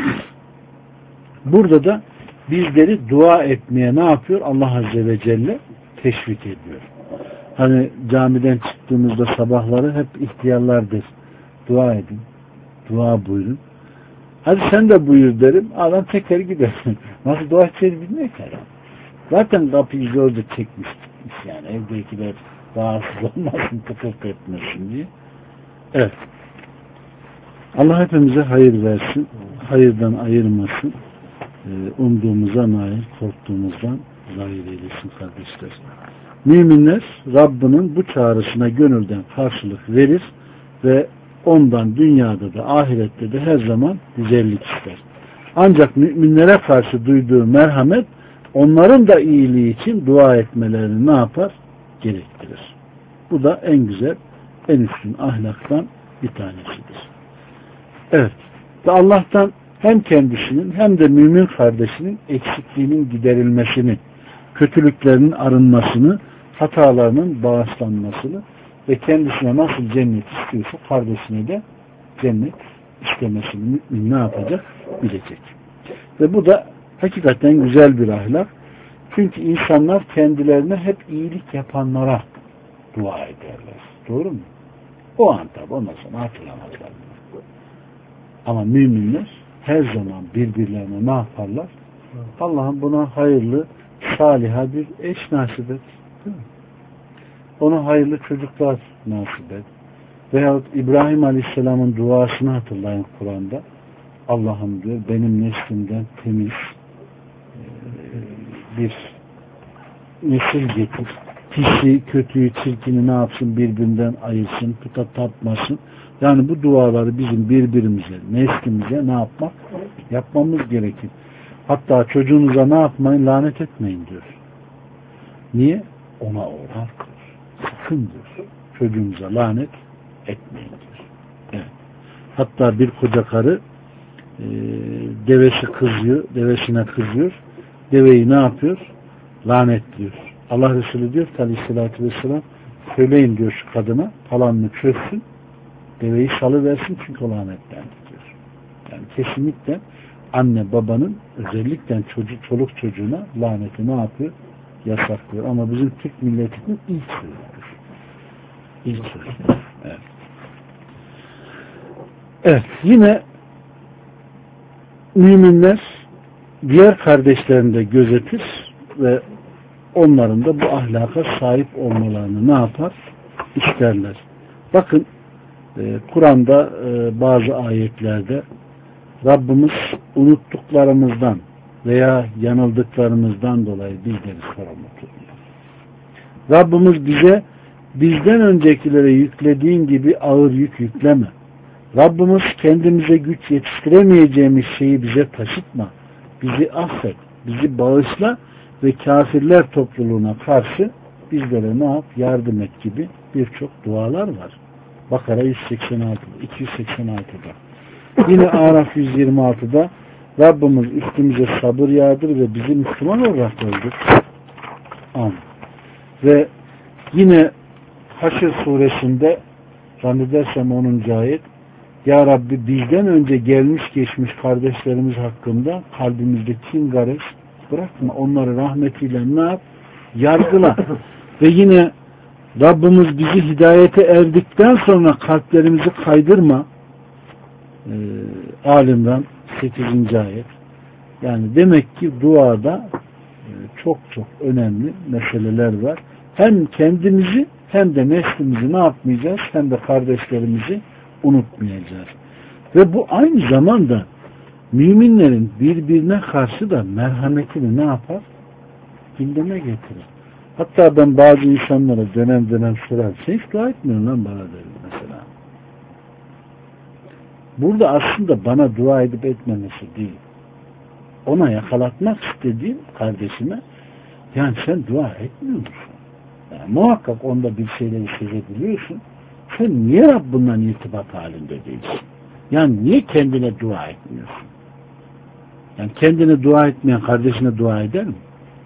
Speaker 1: Burada da bizleri dua etmeye ne yapıyor? Allah Azze ve Celle teşvik ediyor. Hani camiden çıktığımızda sabahları hep ihtiyarlardır. Dua edin. Dua buyurun. Hadi sen de buyur derim. Adam teker gider. Nasıl dua edeceğini bilmiyor ki adam. Zaten kapıyı zorda çekmiş gitmiş yani. Evdekiler rahatsız olmasın, tıkırt etmesin diye. Evet. Allah hepimize hayır versin. Hayırdan ayırmasın. Umduğumuza nail, korktuğumuzdan zahir eylesin kardeşler. Müminler Rabbinin bu çağrısına gönülden karşılık verir ve ondan dünyada da ahirette de her zaman güzellik ister. Ancak müminlere karşı duyduğu merhamet onların da iyiliği için dua etmelerini ne yapar? Gerektirir. Bu da en güzel, en üstün ahlaktan bir tanesidir. Evet. Ve Allah'tan hem kendisinin hem de mümin kardeşinin eksikliğinin giderilmesini, kötülüklerinin arınmasını, hatalarının bağışlanmasını ve kendisine nasıl cennet istiyorsa kardeşine de cennet istemesini mümin ne yapacak? Bilecek. Ve bu da hakikaten güzel bir ahlak. Çünkü insanlar kendilerine hep iyilik yapanlara dua ederler. Doğru mu? O an tabi ondan sonra hatırlamazlar. Ama müminler her zaman birbirlerine ne yaparlar? Allah'ım buna hayırlı, saliha bir eş nasip et. Ona hayırlı çocuklar nasip et. Veyahut İbrahim Aleyhisselam'ın duasını hatırlayın Kur'an'da. Allah'ım diyor benim neslimden temiz bir nesil getir. Pisi, kötüyü, çirkini ne yapsın birbirinden ayırsın, puta tapmasın. Yani bu duaları bizim birbirimize, neslimize ne yapmak? Yapmamız gerekir. Hatta çocuğunuza ne yapmayın? Lanet etmeyin diyor. Niye? Ona orar kılır. Sakın diyor. Çocuğunuza lanet etmeyin diyor. Evet. Hatta bir koca karı devesi kızıyor, devesine kızıyor. Deveyi ne yapıyor? Lanetliyor. Allah Resulü diyor ki Aleyhisselatü Vesselam söyleyin diyor şu kadına falanını çözsün, deveyi salıversin çünkü o lanetlendi diyor. Yani kesinlikle anne babanın özellikle çoluk çocuğuna laneti ne yapıyor? Yasaklıyor. Ama bizim Türk milletinin ilk sözüdür. İlk sözüdür. Evet. Evet. Yine müminler diğer kardeşlerini de gözetir ve onların da bu ahlaka sahip olmalarını ne yapar? İsterler. Bakın Kur'an'da bazı ayetlerde Rabbimiz unuttuklarımızdan veya yanıldıklarımızdan dolayı bizleri sorumlu tutuyor. Rabbimiz bize bizden öncekilere yüklediğin gibi ağır yük yükleme. Rabbimiz kendimize güç yetiştiremeyeceğimiz şeyi bize taşıtma. Bizi affet, bizi bağışla ve kafirler topluluğuna karşı bizlere ne yap? Yardım et gibi birçok dualar var. Bakara 186'da, 286'da. Yine Araf 126'da Rabbimiz üstümüze sabır yağdır ve bizi Müslüman olarak öldür. Amin. Ve yine Haşr suresinde zannedersem 10. ayet, Ya Rabbi bizden önce gelmiş geçmiş kardeşlerimiz hakkında kalbimizde kin gares bırakma. Onları rahmetiyle ne yap? Yargıla. Ve yine Rabbimiz bizi hidayete erdikten sonra kalplerimizi kaydırma. Alimran 8. ayet. Yani demek ki duada çok çok önemli meseleler var. Hem kendimizi hem de neslimizi ne yapmayacağız? Hem de kardeşlerimizi unutmayacağız. Ve bu aynı zamanda müminlerin birbirine karşı da merhametini ne yapar? Gündeme getirir. Hatta ben bazı insanlara dönem dönem sorar. Sen hiç dua etmiyorsun lan bana derim mesela. Burada aslında bana dua edip etmemesi değil. Ona yakalatmak istediğim kardeşime, yani sen dua etmiyor musun? Yani muhakkak onda bir şeyleri sezebiliyorsun. Sen niye Rabbinden irtibat halinde değilsin? Yani niye kendine dua etmiyorsun? Yani kendine dua etmeyen kardeşine dua eder mi?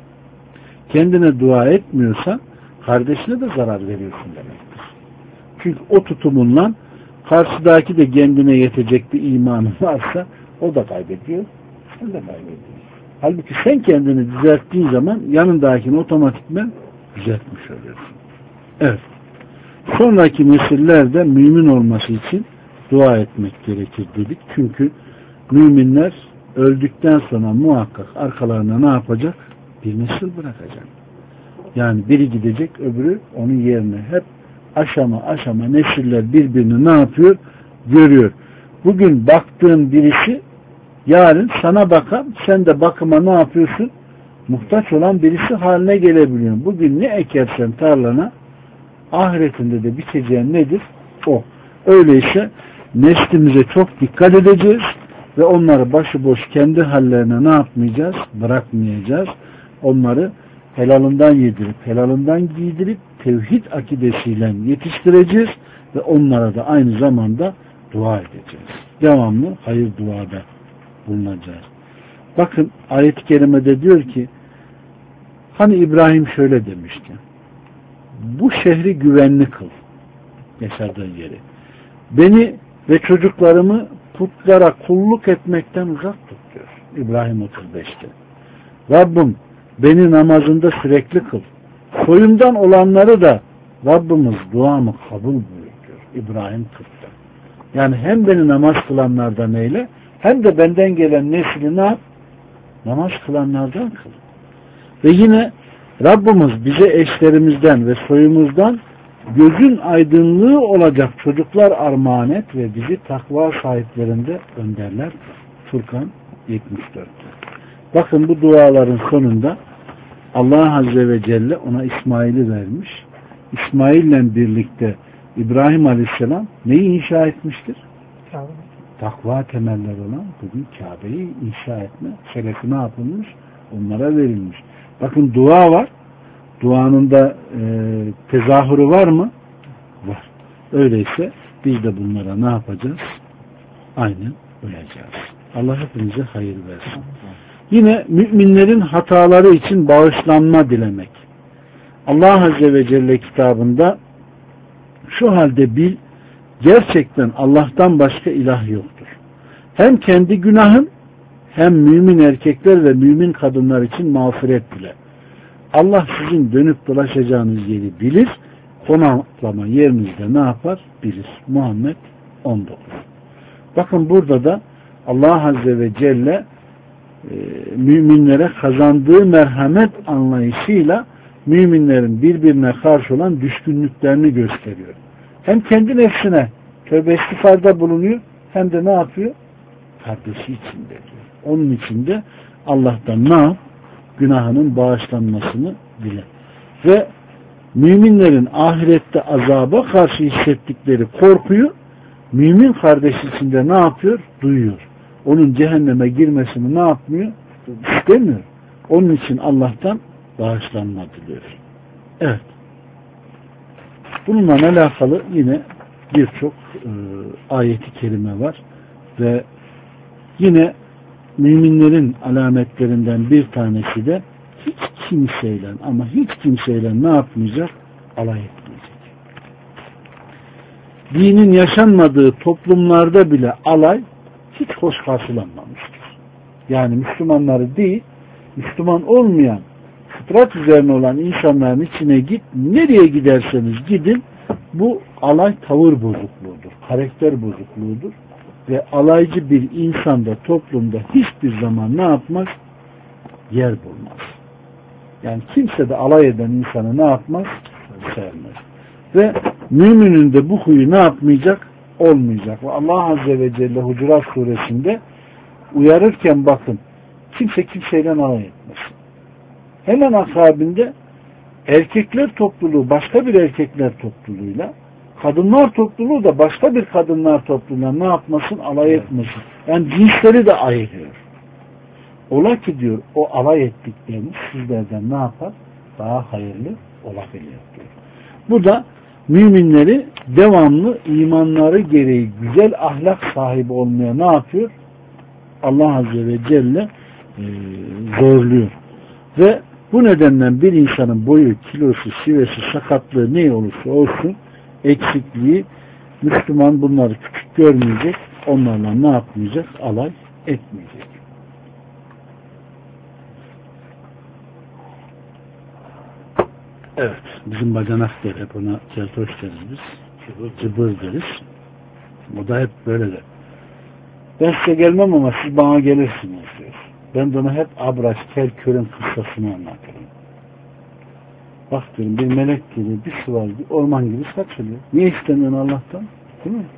Speaker 1: Kendine dua etmiyorsan kardeşine de zarar veriyorsun demektir. Çünkü o tutumunla karşıdaki de kendine yetecek bir imanı varsa o da kaybediyor, sen de kaybediyorsun. Halbuki sen kendini düzelttiğin zaman yanındakini otomatikman düzeltmiş oluyorsun. Evet. Sonraki nesillerde mümin olması için dua etmek gerekir dedik. Çünkü müminler öldükten sonra muhakkak arkalarına ne yapacak? Bir nesil bırakacak. Yani biri gidecek, öbürü onun yerine. Hep aşama aşama nesiller birbirini ne yapıyor? Görüyor. Bugün baktığın birisi yarın sana bakan, sen de bakıma ne yapıyorsun? Muhtaç olan birisi haline gelebiliyor. Bugün ne ekersen tarlana ahiretinde de biçeceğin nedir? O. Öyleyse neslimize çok dikkat edeceğiz ve onları başıboş kendi hallerine ne yapmayacağız? Bırakmayacağız. Onları helalından yedirip, helalından giydirip tevhid akidesiyle yetiştireceğiz ve onlara da aynı zamanda dua edeceğiz. Devamlı hayır duada bulunacağız. Bakın ayet-i kerimede diyor ki, hani İbrahim şöyle demişti, bu şehri güvenli kıl, yaşadığın yeri. Beni ve çocuklarımı putlara kulluk etmekten uzak tut diyor İbrahim 35'te. Rabbim beni namazında sürekli kıl. Soyumdan olanları da Rabbimiz duamı kabul buyur diyor İbrahim 40'ta. Yani hem beni namaz kılanlardan eyle, hem de benden gelen nesli ne yap? Namaz kılanlardan kıl. Ve yine Rabbimiz bize eşlerimizden ve soyumuzdan gözün aydınlığı olacak çocuklar armağan et ve bizi takva sahiplerinde önderler. Furkan 74'te. Bakın bu duaların sonunda Allah Azze ve Celle ona İsmail'i vermiş. İsmail'le birlikte İbrahim Aleyhisselam neyi inşa etmiştir? Takva temeller olan bugün Kabe'yi inşa etme şerefi ne yapılmış? Onlara verilmiş. Bakın dua var. Duanın da tezahürü var mı? Var. Öyleyse biz de bunlara ne yapacağız? Aynen uyacağız. Allah hepinize hayır versin. Yine müminlerin hataları için bağışlanma dilemek. Allah Azze ve Celle kitabında şu halde bil, gerçekten Allah'tan başka ilah yoktur. Hem kendi günahın hem mümin erkekler ve mümin kadınlar için mağfiret dile. Allah sizin dönüp dolaşacağınız yeri bilir, konaklama yerinizde ne yapar? Bilir. Muhammed 19. Bakın burada da Allah Azze ve Celle müminlere kazandığı merhamet anlayışıyla müminlerin birbirine karşı olan düşkünlüklerini gösteriyor. Hem kendi nefsine tövbe istiğfarda bulunuyor, hem de ne yapıyor? Kardeşi için de diyor. Onun için de Allah'tan ne yap? Günahının bağışlanmasını dile. Ve müminlerin ahirette azaba karşı hissettikleri korkuyu mümin kardeşi içinde ne yapıyor? Duyuyor. Onun cehenneme girmesini ne yapmıyor? İstemiyor. Onun için Allah'tan bağışlanma diliyor. Evet. Bununla alakalı yine birçok ayeti kerime var ve yine müminlerin alametlerinden bir tanesi de hiç kimseyle ne yapmayacak? Alay etmeyecek. Dinin yaşanmadığı toplumlarda bile alay hiç hoş karşılanmamıştır. Yani Müslümanları değil, Müslüman olmayan, fıtrat üzerine olan insanların içine nereye giderseniz gidin, bu alay tavır bozukluğudur, karakter bozukluğudur ve alaycı bir insanda, toplumda hiçbir zaman ne yapmaz? Yer bulmaz. Yani kimse de alay eden insanı ne yapmaz? Sevmez. Ve müminin de bu huyu ne yapmayacak? Olmayacak. Ve Allah Azze ve Celle Hucurat Suresinde uyarırken bakın, kimse kimseyle alay etmesin. Hemen akabinde erkekler topluluğu başka bir erkekler topluluğuyla, kadınlar topluluğu da başka bir kadınlar topluluğuyla ne yapmasın? Alay etmesin. Yani cinsleri de ayırıyor. Ola ki diyor, o alay ettikleriniz sizlerden ne yapar? Daha hayırlı olabilir diyor. Bu da müminleri devamlı imanları gereği güzel ahlak sahibi olmaya ne yapıyor? Allah Azze ve Celle zorluyor. Ve bu nedenden bir insanın boyu, kilosu, şivesi, sakatlığı ne olursa olsun, eksikliği, Müslüman bunları küçük görmeyecek, onlarla ne yapmayacak? Alay etmeyecek. Evet, bizim bacanak der, hep ona keltoş deriz biz. Cıbır deriz. O da hep böyle der. Ben size gelmem ama siz bana gelirsiniz diyor. Ben de ona hep Abraş, Kerkör'ün kıssasını anlatırım. Bak diyorum, bir melek gibi, bir su var gibi, orman gibi saçılıyor. Niye istemiyorsun Allah'tan? Değil mi?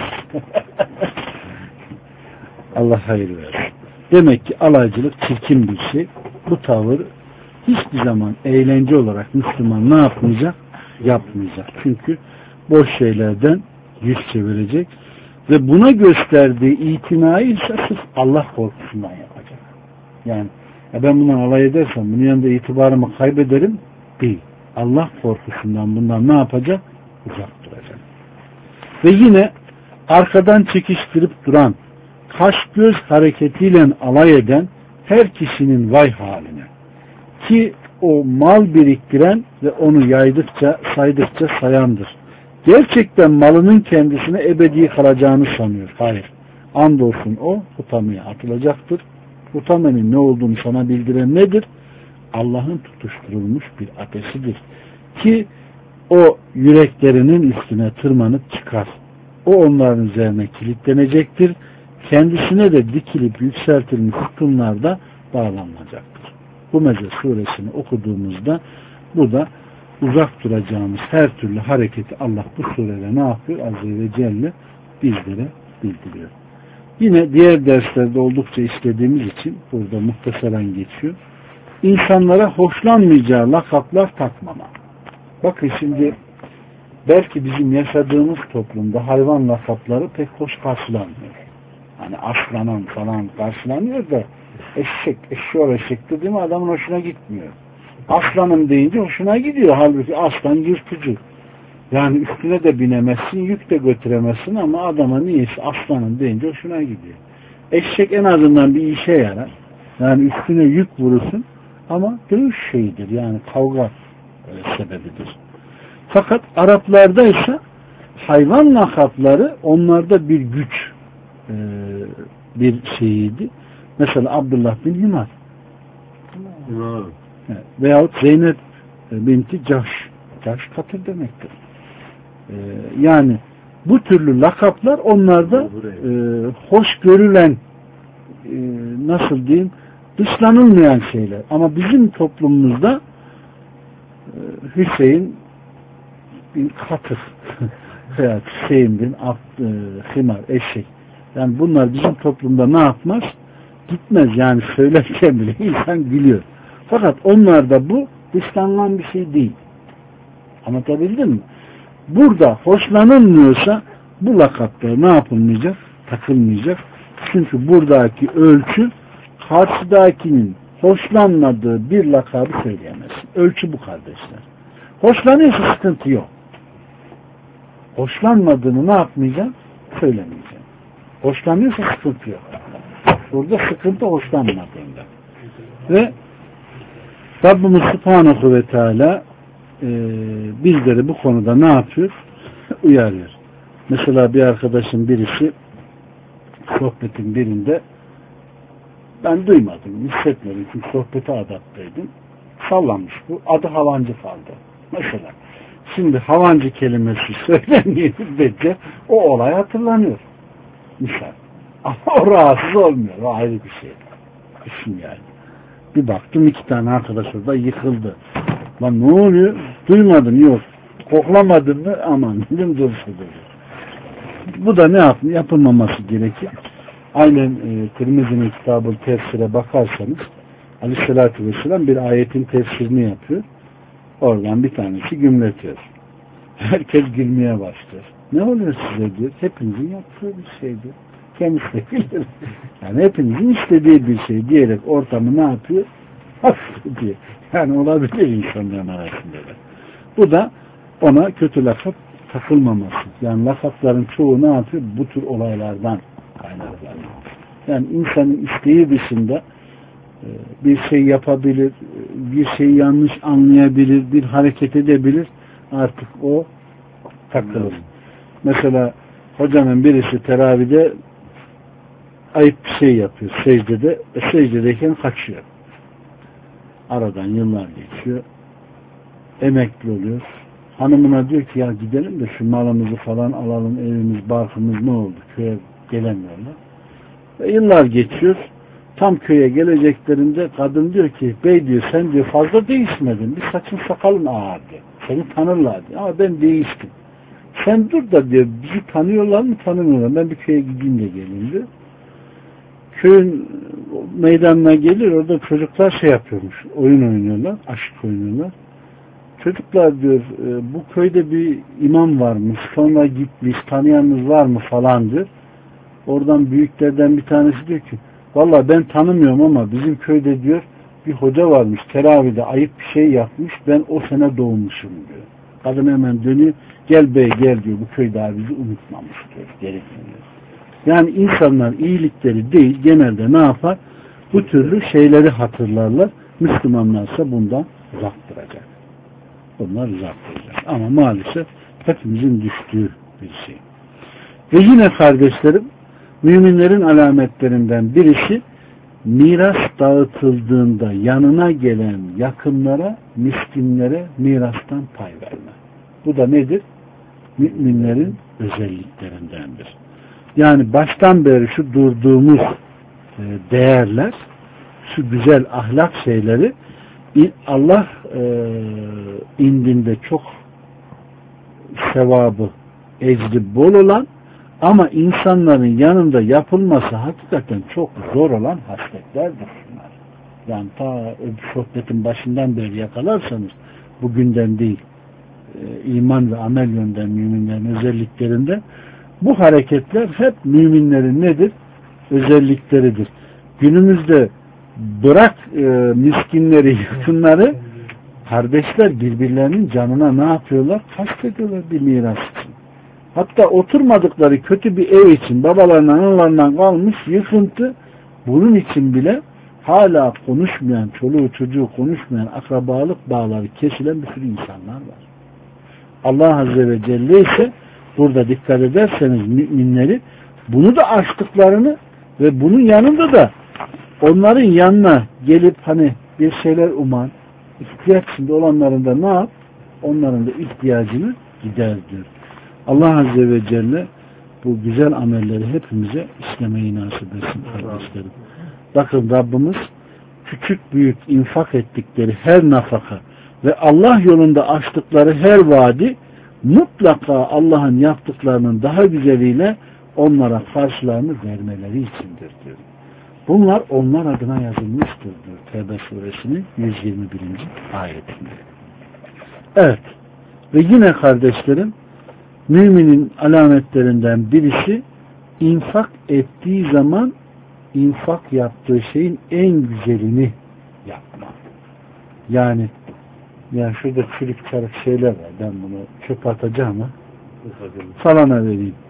Speaker 1: Allah hayır versin. Demek ki alaycılık çirkin bir şey. Bu tavır hiçbir zaman eğlence olarak Müslüman ne yapmayacak? Yapmayacak. Çünkü boş şeylerden yüz çevirecek ve buna gösterdiği itinayı ise sırf Allah korkusundan yapacak. Yani ben bundan alay edersem bunun yanında itibarımı kaybederim değil. Allah korkusundan bundan ne yapacak? Uzak duracak. Ve yine arkadan çekiştirip duran, kaş göz hareketiyle alay eden her kişinin vay haline. Ki o mal biriktiren ve onu saydıkça sayandır. Gerçekten malının kendisine ebedi kalacağını sanıyor. Hayır. Andolsun o hutamaya atılacaktır. Hutamenin ne olduğunu sana bildiren nedir? Allah'ın tutuşturulmuş bir ateşidir. Ki o yüreklerinin üstüne tırmanıp çıkar. O onların üzerine kilitlenecektir. Kendisine de dikilip yükseltilmiş sütunlarda bağlanmayacaktır. Humeze suresini okuduğumuzda bu da uzak duracağımız her türlü hareketi Allah bu surede ne yapıyor? Azze ve Celle bizlere bildiriyor. Yine diğer derslerde oldukça işlediğimiz için burada muhtasaren geçiyor. İnsanlara hoşlanmayacağı lakaplar takmama. Bakın şimdi belki bizim yaşadığımız toplumda hayvan lakapları pek hoş karşılanmıyor. Hani aslanın falan karşılanıyor da eşek dediğim adamın hoşuna gitmiyor. Aslanım deyince hoşuna gidiyor. Halbuki aslan yırtıcı. Yani üstüne de binemezsin, yük de götüremezsin ama adama niyeyse aslanım deyince hoşuna gidiyor. Eşek en azından bir işe yarar. Yani üstüne yük vurursun ama dövüş şeyidir. Yani kavga sebebidir. Fakat Araplarda ise hayvan lakapları onlarda bir güç bir şeyiydi. Mesela Abdullah bin Himar. Veyahut Zeynep binti Cahş. Cahş katır demektir. Yani bu türlü lakaplar onlarda hoş görülen nasıl diyeyim dışlanılmayan şeyler. Ama bizim toplumumuzda Hüseyin bin Katır veya Hüseyin bin Himar, eşek. Yani bunlar bizim toplumda ne yapmaz? Gitmez. Yani söylerken bile insan gülüyor. Fakat onlarda bu dışlanılan bir şey değil. Anlatabildim mi? Burada hoşlanılmıyorsa bu lakaplar ne yapılmayacak? Takılmayacak. Çünkü buradaki ölçü karşıdakinin hoşlanmadığı bir lakabı söyleyemezsin. Ölçü bu kardeşler. Hoşlanıyorsa sıkıntı yok. Hoşlanmadığını ne yapmayacaksın? Söylemeyeceksin. Hoşlanıyorsa sıkıntı yok. Burada sıkıntı hoşlanmadığında. Ve Rabbimiz Subhanahu ve Teala bizleri bu konuda ne yapıyor? Uyarıyor. Mesela bir arkadaşın birisi sohbetin birinde ben duymadım, hissetmedim. Çünkü sohbete adapteydim. Sallanmış bu. Adı Havancı kaldı. Mesela. Şimdi Havancı kelimesi söylendiği müddetçe o olay hatırlanıyor. Misal. Ama o rahatsız olmuyor. O ayrı bir şey. Düşün yani. Bir baktım 2 tane arkadaş orada yıkıldı. Lan ne oluyor? Duymadın yok. Koklamadın mı? Aman dedim dursun dedi. Bu da ne yapılmaması gerekir? Aynen Tirmizi'nin kitabı tefsire bakarsanız Aleyhisselatü Vesselam bir ayetin tefsirini yapıyor. Oradan bir tanesi gümletiyor. Herkes gülmeye başlıyor. Ne oluyor size diyor. Hepinizin yaptığı bir şeydir. Kendisi de bilir. Yani hepinizin istediği bir şey diyerek ortamı ne yapıyor? Hafif diyor. Yani olabilir insanların arasında da. Bu da ona kötü lakap takılmaması. Yani lakapların çoğu ne yapıyor? Bu tür olaylardan kaynaklanıyor. Yani insanın isteği dışında bir şey yapabilir, bir şeyi yanlış anlayabilir, bir hareket edebilir. Artık o takılır. Mesela hocanın birisi teravide ayıp bir şey yapıyor secdede. Secdedeyken kaçıyor. Aradan yıllar geçiyor. Emekli oluyor. Hanımına diyor ki ya gidelim de şu malımızı falan alalım, evimiz, barkımız ne oldu? Köye gelemiyorlar. Ve yıllar geçiyor. Tam köye geleceklerinde kadın diyor ki bey diyor sen diyor fazla değişmedin. Bir saçın sakalın ağır diyor. Seni tanırlar diyor. Ama ben değiştim. Sen dur da diyor bizi tanıyorlar mı tanımıyorlar. Ben bir köye gideyim de geleyim diyor. Köyün meydanına gelir orada çocuklar şey yapıyormuş. Oyun oynuyorlar. Aşk oynuyorlar. Çocuklar diyor bu köyde bir imam varmış. Sonra gitmiş. Tanıyanınız var mı falan diyor. Oradan büyüklerden bir tanesi diyor ki vallahi ben tanımıyorum ama bizim köyde diyor bir hoca varmış. Teravide ayıp bir şey yapmış. Ben o sene doğmuşum diyor. Kadın hemen dönüyor. Gel bey gel diyor. Bu köy daha bizi unutmamış diyor. Geri dönüyor. Yani insanlar iyilikleri değil genelde ne yapar? Bu türlü şeyleri hatırlarlar. Müslümanlarsa bundan uzak duracak. Bunlar uzak duracak. Ama maalesef hepimizin düştüğü bir şey. Ve yine kardeşlerim müminlerin alametlerinden birisi miras dağıtıldığında yanına gelen yakınlara, miskinlere mirastan pay verme. Bu da nedir? Müminlerin özelliklerindendir. Yani baştan beri şu durduğumuz değerler, şu güzel ahlak şeyleri Allah indinde çok sevabı, ecri bol olan ama insanların yanında yapılması hakikaten çok zor olan hasletlerdir bunlar. Yani ta sohbetin başından beri yakalarsanız bugünden değil, iman ve amel yönden müminlerin özelliklerinde bu hareketler hep müminlerin nedir? Özellikleridir. Günümüzde bırak miskinleri, yakınları, kardeşler birbirlerinin canına ne yapıyorlar? Kastediyorlar bir miras için. Hatta oturmadıkları kötü bir ev için babalarından, analarından kalmış yıkıntı, bunun için bile hala konuşmayan, çoluğu çocuğu konuşmayan, akrabalık bağları kesilen bir sürü insanlar var. Allah Azze ve Celle ise burada dikkat ederseniz müminleri bunu da açtıklarını ve bunun yanında da onların yanına gelip hani bir şeyler uman, ihtiyaç içinde olanların da ne yap? Onların da ihtiyacını gider diyor. Allah Azze ve Celle bu güzel amelleri hepimize işlemeyi nasip etsin kardeşlerim. Bakın Rabbimiz küçük büyük infak ettikleri her nafaka ve Allah yolunda açtıkları her vaadi mutlaka Allah'ın yaptıklarının daha güzeliyle onlara karşılığını vermeleri içindir diyor. Bunlar onlar adına yazılmıştır diyor Tevbe suresinin 121. ayetinde. Evet. Ve yine kardeşlerim müminin alametlerinden birisi infak ettiği zaman infak yaptığı şeyin en güzelini yapma. Yani şurada çürük çarık şeyler var. Ben bunu çöpe atacağım ama falana vereyim.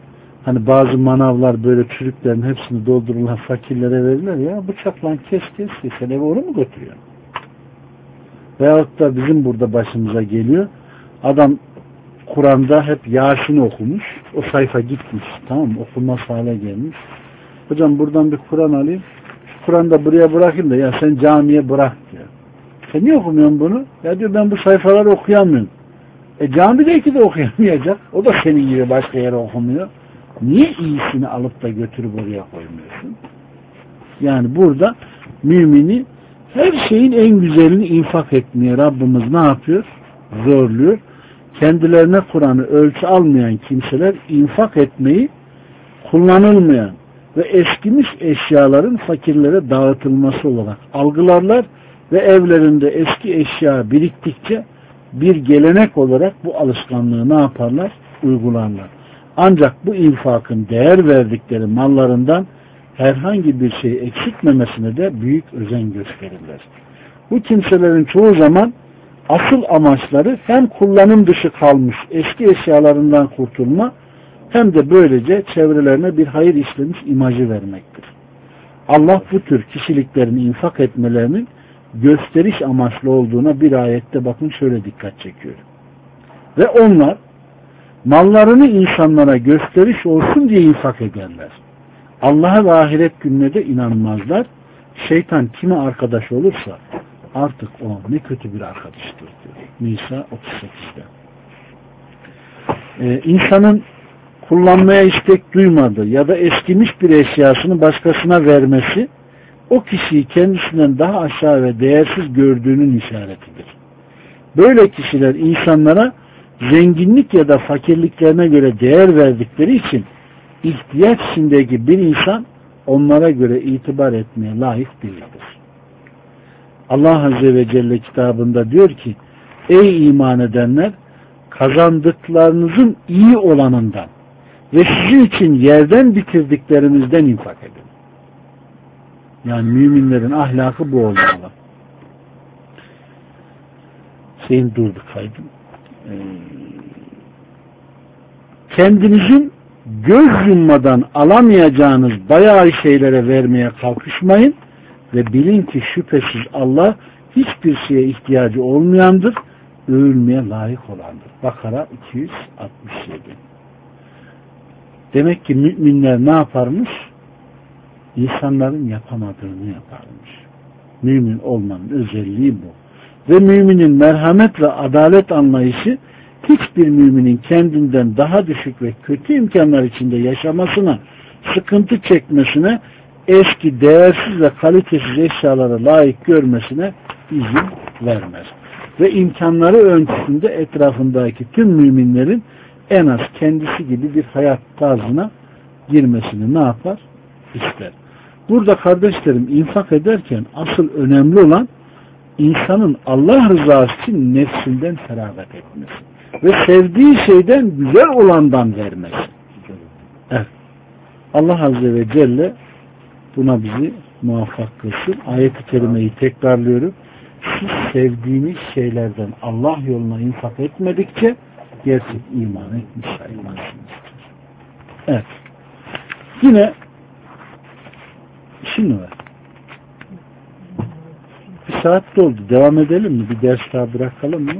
Speaker 1: Hani bazı manavlar böyle çürüklerin hepsini doldururlar, fakirlere verirler ya, bıçakla kes sen eve onu mu götürüyorsun? Veyahut da bizim burada başımıza geliyor, adam Kur'an'da hep Yasin okumuş, o sayfa gitmiş, tamam mı? Okunmaz hale gelmiş. Hocam buradan bir Kur'an alayım, Kur'an'da buraya bırakayım da ya sen camiye bırak diyor. Sen niye okumuyorsun bunu? Ya diyor ben bu sayfaları okuyamıyorum. Camideki de okuyamayacak. O da senin gibi başka yere okumuyor. Niye iyisini alıp da götürüp oraya koymuyorsun? Yani burada mümini her şeyin en güzelini infak etmeye Rabbimiz ne yapıyor? Zorluyor. Kendilerine Kur'an'ı ölçü almayan kimseler infak etmeyi kullanılmayan ve eskimiş eşyaların fakirlere dağıtılması olarak algılarlar ve evlerinde eski eşya biriktikçe bir gelenek olarak bu alışkanlığı ne yaparlar? Uygularlar. Ancak bu infakın değer verdikleri mallarından herhangi bir şey eksiltmemesine de büyük özen gösterirler. Bu kimselerin çoğu zaman asıl amaçları hem kullanım dışı kalmış eski eşyalarından kurtulma hem de böylece çevrelerine bir hayır işlemiş imajı vermektir. Allah bu tür kişiliklerin infak etmelerinin gösteriş amaçlı olduğuna bir ayette bakın şöyle dikkat çekiyor. Ve onlar mallarını insanlara gösteriş olsun diye infak ederler. Allah'a ve ahiret gününe de inanmazlar. Şeytan kime arkadaş olursa artık o ne kötü bir arkadaştır diyor. Nisa 38'de. İnsanın kullanmaya istek duymadığı ya da eskimiş bir eşyasını başkasına vermesi o kişiyi kendisinden daha aşağı ve değersiz gördüğünün işaretidir. Böyle kişiler insanlara zenginlik ya da fakirliklerine göre değer verdikleri için ihtiyaç içindeki bir insan onlara göre itibar etmeye layık değildir. Allah Azze ve Celle kitabında diyor ki ey iman edenler kazandıklarınızın iyi olanından ve sizin için yerden bitirdiklerimizden infak edin. Yani müminlerin ahlakı bu olmalı. Durdu kaydım. Kendinizin göz yummadan alamayacağınız bayağı şeylere vermeye kalkışmayın ve bilin ki şüphesiz Allah hiçbir şeye ihtiyacı olmayandır, övülmeye layık olandır. Bakara 267. Demek ki müminler ne yaparmış? İnsanların yapamadığını yaparmış. Mümin olmanın özelliği bu. Ve müminin merhamet ve adalet anlayışı hiçbir müminin kendinden daha düşük ve kötü imkanlar içinde yaşamasına, sıkıntı çekmesine, eski, değersiz ve kalitesiz eşyalara layık görmesine izin vermez. Ve imkanları ölçüsünde etrafındaki tüm müminlerin en az kendisi gibi bir hayat tarzına girmesini ne yapar? İster. Burada kardeşlerim infak ederken asıl önemli olan insanın Allah rızası için nefsinden feragat etmesi ve sevdiği şeyden güzel olandan vermesi. Evet. Allah Azze ve Celle buna bizi muvaffak kılsın. Ayet-i kerimeyi tekrarlıyorum. Siz sevdiğiniz şeylerden Allah yoluna infak etmedikçe gerçek iman etmiş sayılmazsınız. Evet. Yine şimdi var. Bir saat doldu. Devam edelim mi? Bir ders daha bırakalım mı?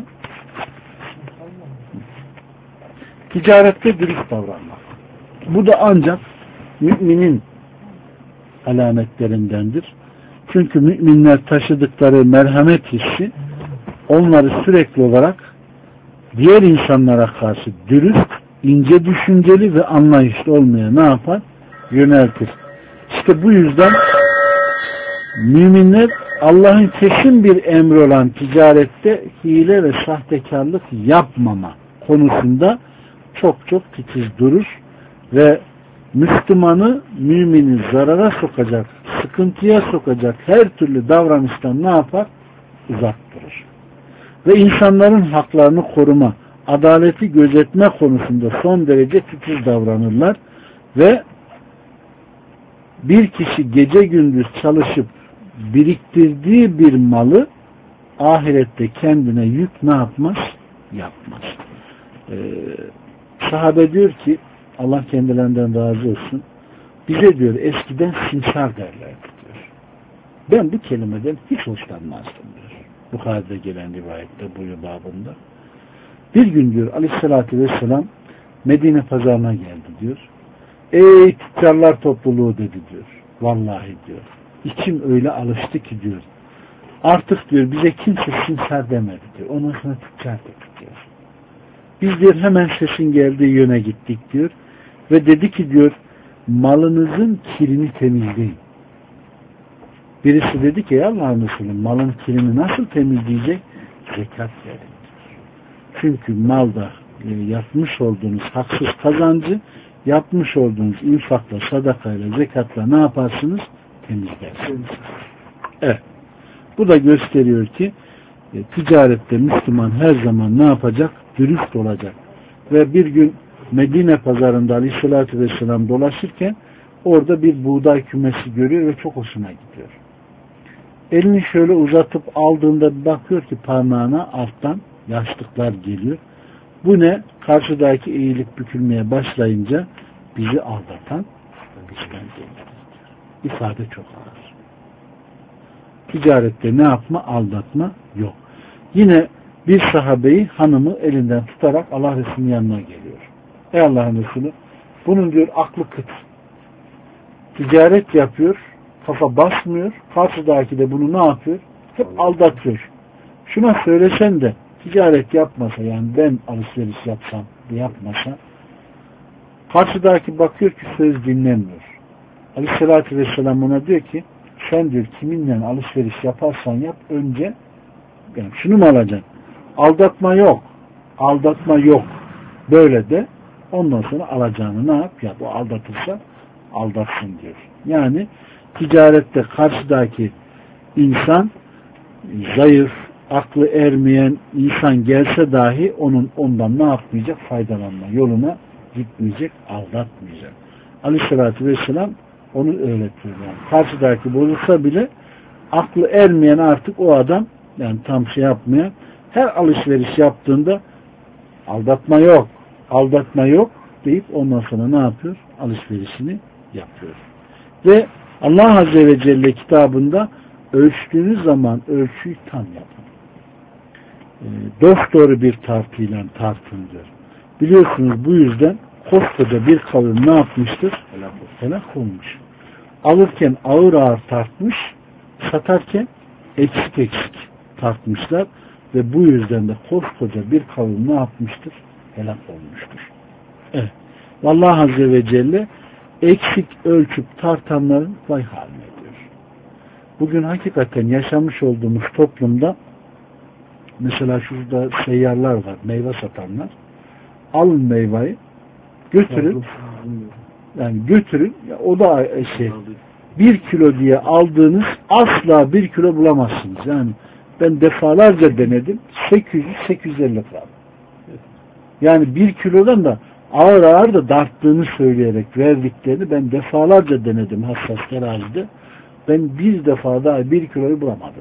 Speaker 1: Ticarette dürüst davranmak. Bu da ancak müminin alametlerindendir. Çünkü müminler taşıdıkları merhamet hissi onları sürekli olarak diğer insanlara karşı dürüst, ince düşünceli ve anlayışlı olmaya ne yapar? Yöneltir. İşte bu yüzden müminler Allah'ın kesin bir emri olan ticarette hile ve sahtekarlık yapmama konusunda çok titiz durur ve Müslümanı, mümini zarara sokacak, sıkıntıya sokacak her türlü davranıştan ne yapar? Uzak durur. Ve insanların haklarını koruma, adaleti gözetme konusunda son derece titiz davranırlar ve bir kişi gece gündüz çalışıp biriktirdiği bir malı ahirette kendine yük ne yapmaz? Yapmaz. Sahabe diyor ki Allah kendilerinden razı olsun, bize diyor eskiden simsar derlerdi diyor. Ben bu kelimeden hiç hoşlanmazdım diyor. Bukhari'de gelen rivayette bu babında. Bir gün diyor Aleyhisselatü Vesselam Medine pazarına geldi diyor. Ey tüccarlar topluluğu dedi diyor. Vallahi diyor. İçim öyle alıştı ki diyor. Artık diyor bize kimse simsar demedi diyor. Ondan sonra tüccar dedik diyor. Biz diyor hemen sesin geldiği yöne gittik diyor. Ve dedi ki diyor malınızın kirini temizleyin. Birisi dedi ki ya Allah'ın Resulü malın kirini nasıl temizleyecek? Zekat verin diyor. Çünkü malda yapmış olduğunuz haksız kazancı yapmış olduğunuz infakla, sadakayla, zekatla ne yaparsınız? Temizlersiniz. Evet. Bu da gösteriyor ki ticarette Müslüman her zaman ne yapacak? Dürüst olacak. Ve bir gün Medine pazarında Aleyhisselatü Vesselam dolaşırken orada bir buğday kümesi görüyor ve çok hoşuna gidiyor. Elini şöyle uzatıp aldığında bir bakıyor ki parmağına alttan yaşlıklar geliyor. Bu ne? Karşıdaki eğilip bükülmeye başlayınca bizi aldatan bizden değildir. İfade çok ağır. Ticarette ne yapma? Aldatma yok. Yine bir sahabeyi hanımı elinden tutarak Allah Resulü'nün yanına geliyor. Ey Allah'ın Resulü, bunun diyor aklı kıt. Ticaret yapıyor, kafa basmıyor. Karşıdaki de bunu ne yapıyor? Hep aldatıyor. Şuna söylesen de ticaret yapmasa, yani ben alışveriş yapsam da yapmasa, karşıdaki bakıyor ki söz dinlemiyor. Aleyhisselatü Vesselam ona diyor ki sen diyor kiminle alışveriş yaparsan yap önce yani şunu mu alacaksın? Aldatma yok. Aldatma yok. Böyle de ondan sonra alacağını ne yap? Yap. O aldatırsa aldatsın diyor. Yani ticarette karşıdaki insan zayıf, aklı ermeyen insan gelse dahi ondan ne yapmayacak? Faydalanma yoluna gitmeyecek, aldatmayacak. Aleyhissalatü Vesselam onu öğretiyor. Yani karşıdaki bozulsa bile aklı ermeyen artık o adam yani tam şey yapmayan her alışveriş yaptığında aldatma yok, aldatma yok deyip ondan sonra ne yapıyor? Alışverişini yapıyor. Ve Allah Azze ve Celle kitabında ölçtüğünüz zaman ölçüyü tam yapın. Dosdoğru bir tartıyla tartın diyor. Biliyorsunuz bu yüzden koskoca bir kavim ne yapmıştır? Helak olmuş. Alırken ağır ağır tartmış, satarken eksik eksik tartmışlar ve bu yüzden de koskoca bir kavim ne yapmıştır? Helak olmuştur. Evet. Vallahi Azze ve Celle eksik ölçüp tartanların vay haline diyor. Bugün hakikaten yaşamış olduğumuz toplumda mesela şurada seyyarlar var, meyve satanlar. Alın meyveyi, götürün. Yani götürün. O da şey 1 kilo diye aldığınız asla 1 kilo bulamazsınız. Yani ben defalarca denedim. 800-850 gram. Yani 1 kilodan da ağır ağır da darttığını söyleyerek verdiklerini ben defalarca denedim hassas terazide. Ben bir defa daha 1 kiloyu bulamadım.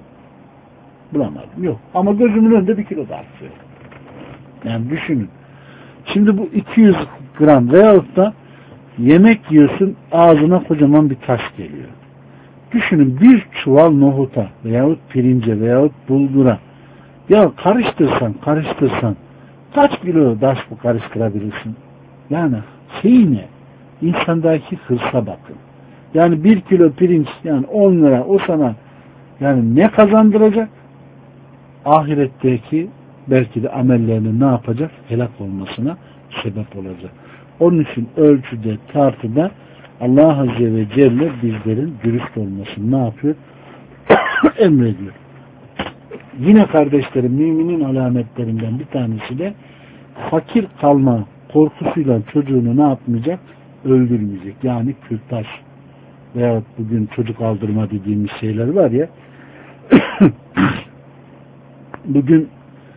Speaker 1: Yok. Ama gözümün önünde 1 kilo dartıyor. Yani düşünün. Şimdi bu 200 gram veyahut da yemek yiyorsun ağzına kocaman bir taş geliyor. Düşünün bir çuval nohuta veyahut pirince veyahut bulgura ya karıştırsan kaç kilo taş bu karıştırabilirsin? Yani ne? İnsandaki hırsa bakın. Yani 1 kilo pirinç yani 10 lira o sana yani ne kazandıracak? Ahiretteki belki de amellerinin ne yapacak? Helak olmasına sebep olacak. Onun için ölçüde, tartıda Allah Azze ve Celle bizlerin dürüst olmasını ne yapıyor? Emrediyor. Yine kardeşlerim müminin alametlerinden bir tanesi de fakir kalma korkusuyla çocuğunu ne yapmayacak? Öldürmeyecek. Yani kürtaj veyahut bugün çocuk aldırma dediğimiz şeyler var ya bugün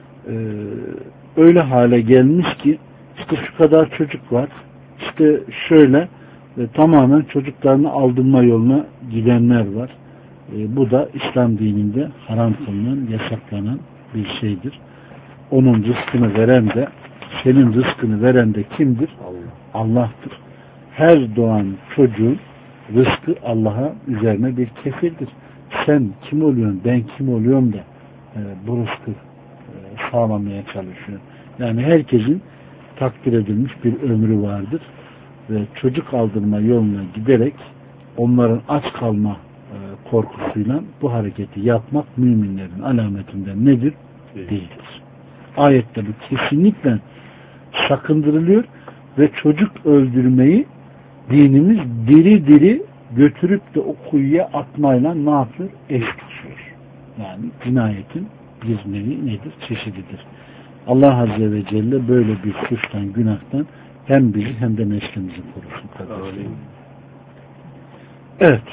Speaker 1: öyle hale gelmiş ki işte şu kadar çocuk var işte şöyle tamamen çocuklarını aldırma yoluna gidenler var. Bu da İslam dininde haram kılınan, yasaklanan bir şeydir. Onun rızkını veren de senin rızkını veren de kimdir? Allah'tır. Her doğan çocuğun rızkı Allah'a üzerine bir kefildir. Sen kim oluyorsun, ben kim oluyorum da bu rızkı sağlamaya çalışıyor. Yani herkesin takdir edilmiş bir ömrü vardır ve çocuk aldırma yoluna giderek onların aç kalma korkusuyla bu hareketi yapmak müminlerin alametinden nedir? Değildir. Ayette bu kesinlikle sakındırılıyor ve çocuk öldürmeyi dinimiz diri diri götürüp de o kuyuya atmayla ne yapıyor? Eş tutuyor. Yani cinayetin bir nevi nedir? Çeşididir. Allah Azze ve Celle böyle bir suçtan, günahtan hem bizi hem de neslimizi korusun kardeşlerim. Evet.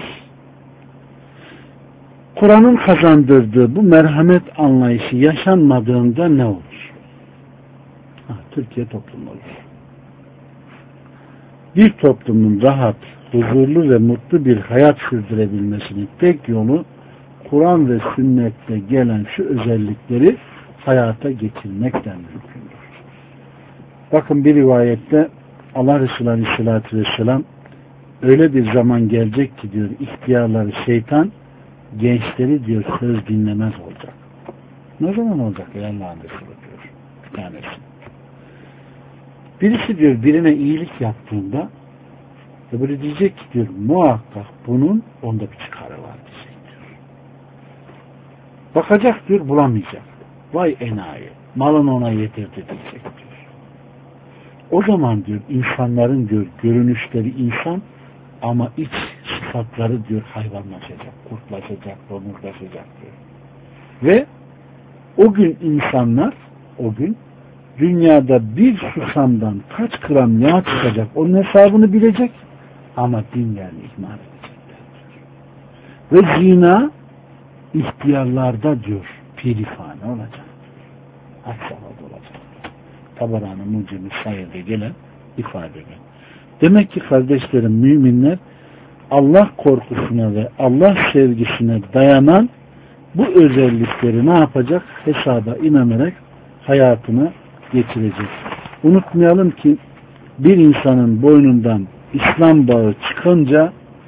Speaker 1: Kur'an'ın kazandırdığı bu merhamet anlayışı yaşanmadığında ne olur? Türkiye toplumu olur. Bir toplumun rahat, huzurlu ve mutlu bir hayat sürdürebilmesinin tek yolu Kur'an ve sünnette gelen şu özellikleri hayata geçirmekten mümkündür. Bakın bir rivayette Allah Resulü Aleyhisselatü Vesselam öyle bir zaman gelecek ki diyor ihtiyarları şeytan gençleri diyor söz dinlemez olacak. Ne zaman olacak? Allah'ın Resulü diyor. Bir tanesi. Birisi diyor birine iyilik yaptığında öbürü diyecek ki diyor muhakkak bunun onda bir çıkarı var diyecek diyor. Bakacak diyor bulamayacak. Vay enayi. Malın ona yetirdi diyecek diyor. O zaman diyor insanların diyor görünüşleri insan ama iç sıfatları diyor hayvanlaşacak, kurtlaşacak, domuzlaşacak diyor. Ve o gün insanlar o gün dünyada bir susamdan kaç gram yağ çıkacak onun hesabını bilecek ama dinlerini ihmal edecekler diyor. Ve zina ihtiyarlarda diyor pirifane olacak. Aksavada olacak. Tabarani Mucib-i Sayyid'e gelen ifadeler. Demek ki kardeşlerim müminler Allah korkusuna ve Allah sevgisine dayanan bu özellikleri ne yapacak? Hesaba inanarak hayatına geçirecek. Unutmayalım ki bir insanın boynundan İslam bağı çıkınca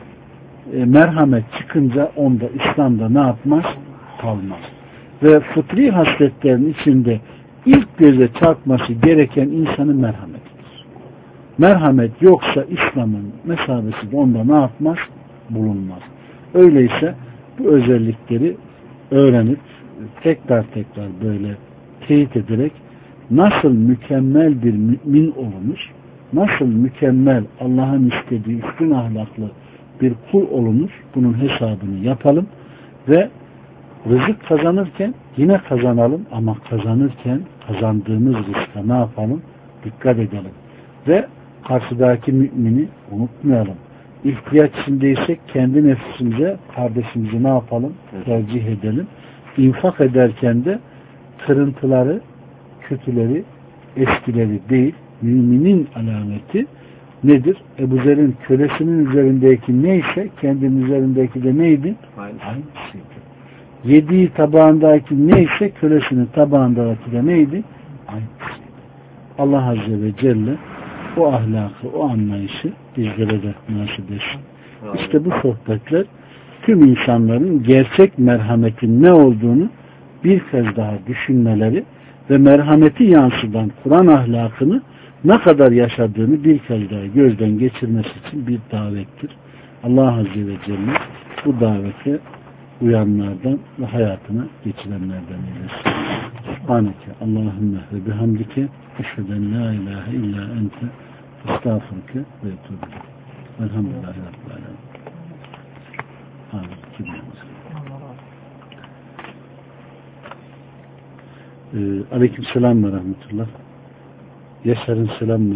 Speaker 1: merhamet çıkınca onda İslam'da ne yapmaz? Kalmaz. Ve fıtri hasletlerin içinde ilk göze çarpması gereken insanın merhametidir. Merhamet yoksa İslam'ın mesabesi de onda ne yapmaz? Bulunmaz. Öyleyse bu özellikleri öğrenip tekrar böyle teyit ederek nasıl mükemmel bir mümin olunur, nasıl mükemmel Allah'ın istediği üstün ahlaklı bir kul olunur, bunun hesabını yapalım ve rızık kazanırken yine kazanalım ama kazanırken kazandığımız rızka ne yapalım? Dikkat edelim. Ve karşıdaki mümini unutmayalım. İhtiyaç içindeysek kendi nefsimize, kardeşimizi ne yapalım? Tercih edelim. İnfak ederken de kırıntıları, kötüleri, eskileri değil, müminin alameti nedir? Ebu Zer'in kölesinin üzerindeki neyse kendinin üzerindeki de neydi? Aynısıydı. Yediği tabağındaki neyse kölesinin tabağındaki de neydi? Aynısıydı. Allah Azze ve Celle o ahlakı, o anlayışı bizlere de nasip etsin. İşte bu sohbetler tüm insanların gerçek merhametin ne olduğunu bir kez daha düşünmeleri ve merhameti yansıdan Kur'an ahlakını ne kadar yaşadığını bir kez daha gözden geçirmesi için bir davettir. Allah Azze ve Celle bu davete uyanlardan ve hayatına geçirenlerden eylesin. Subhaneke Allahümme ve bihamdike eşheden la ilahe illa ente estağfurke ve etûbü. Elhamdülillahi Rabbil alemin. Aleyküm selam ve rahmetullah. Yaşar'ın selamları.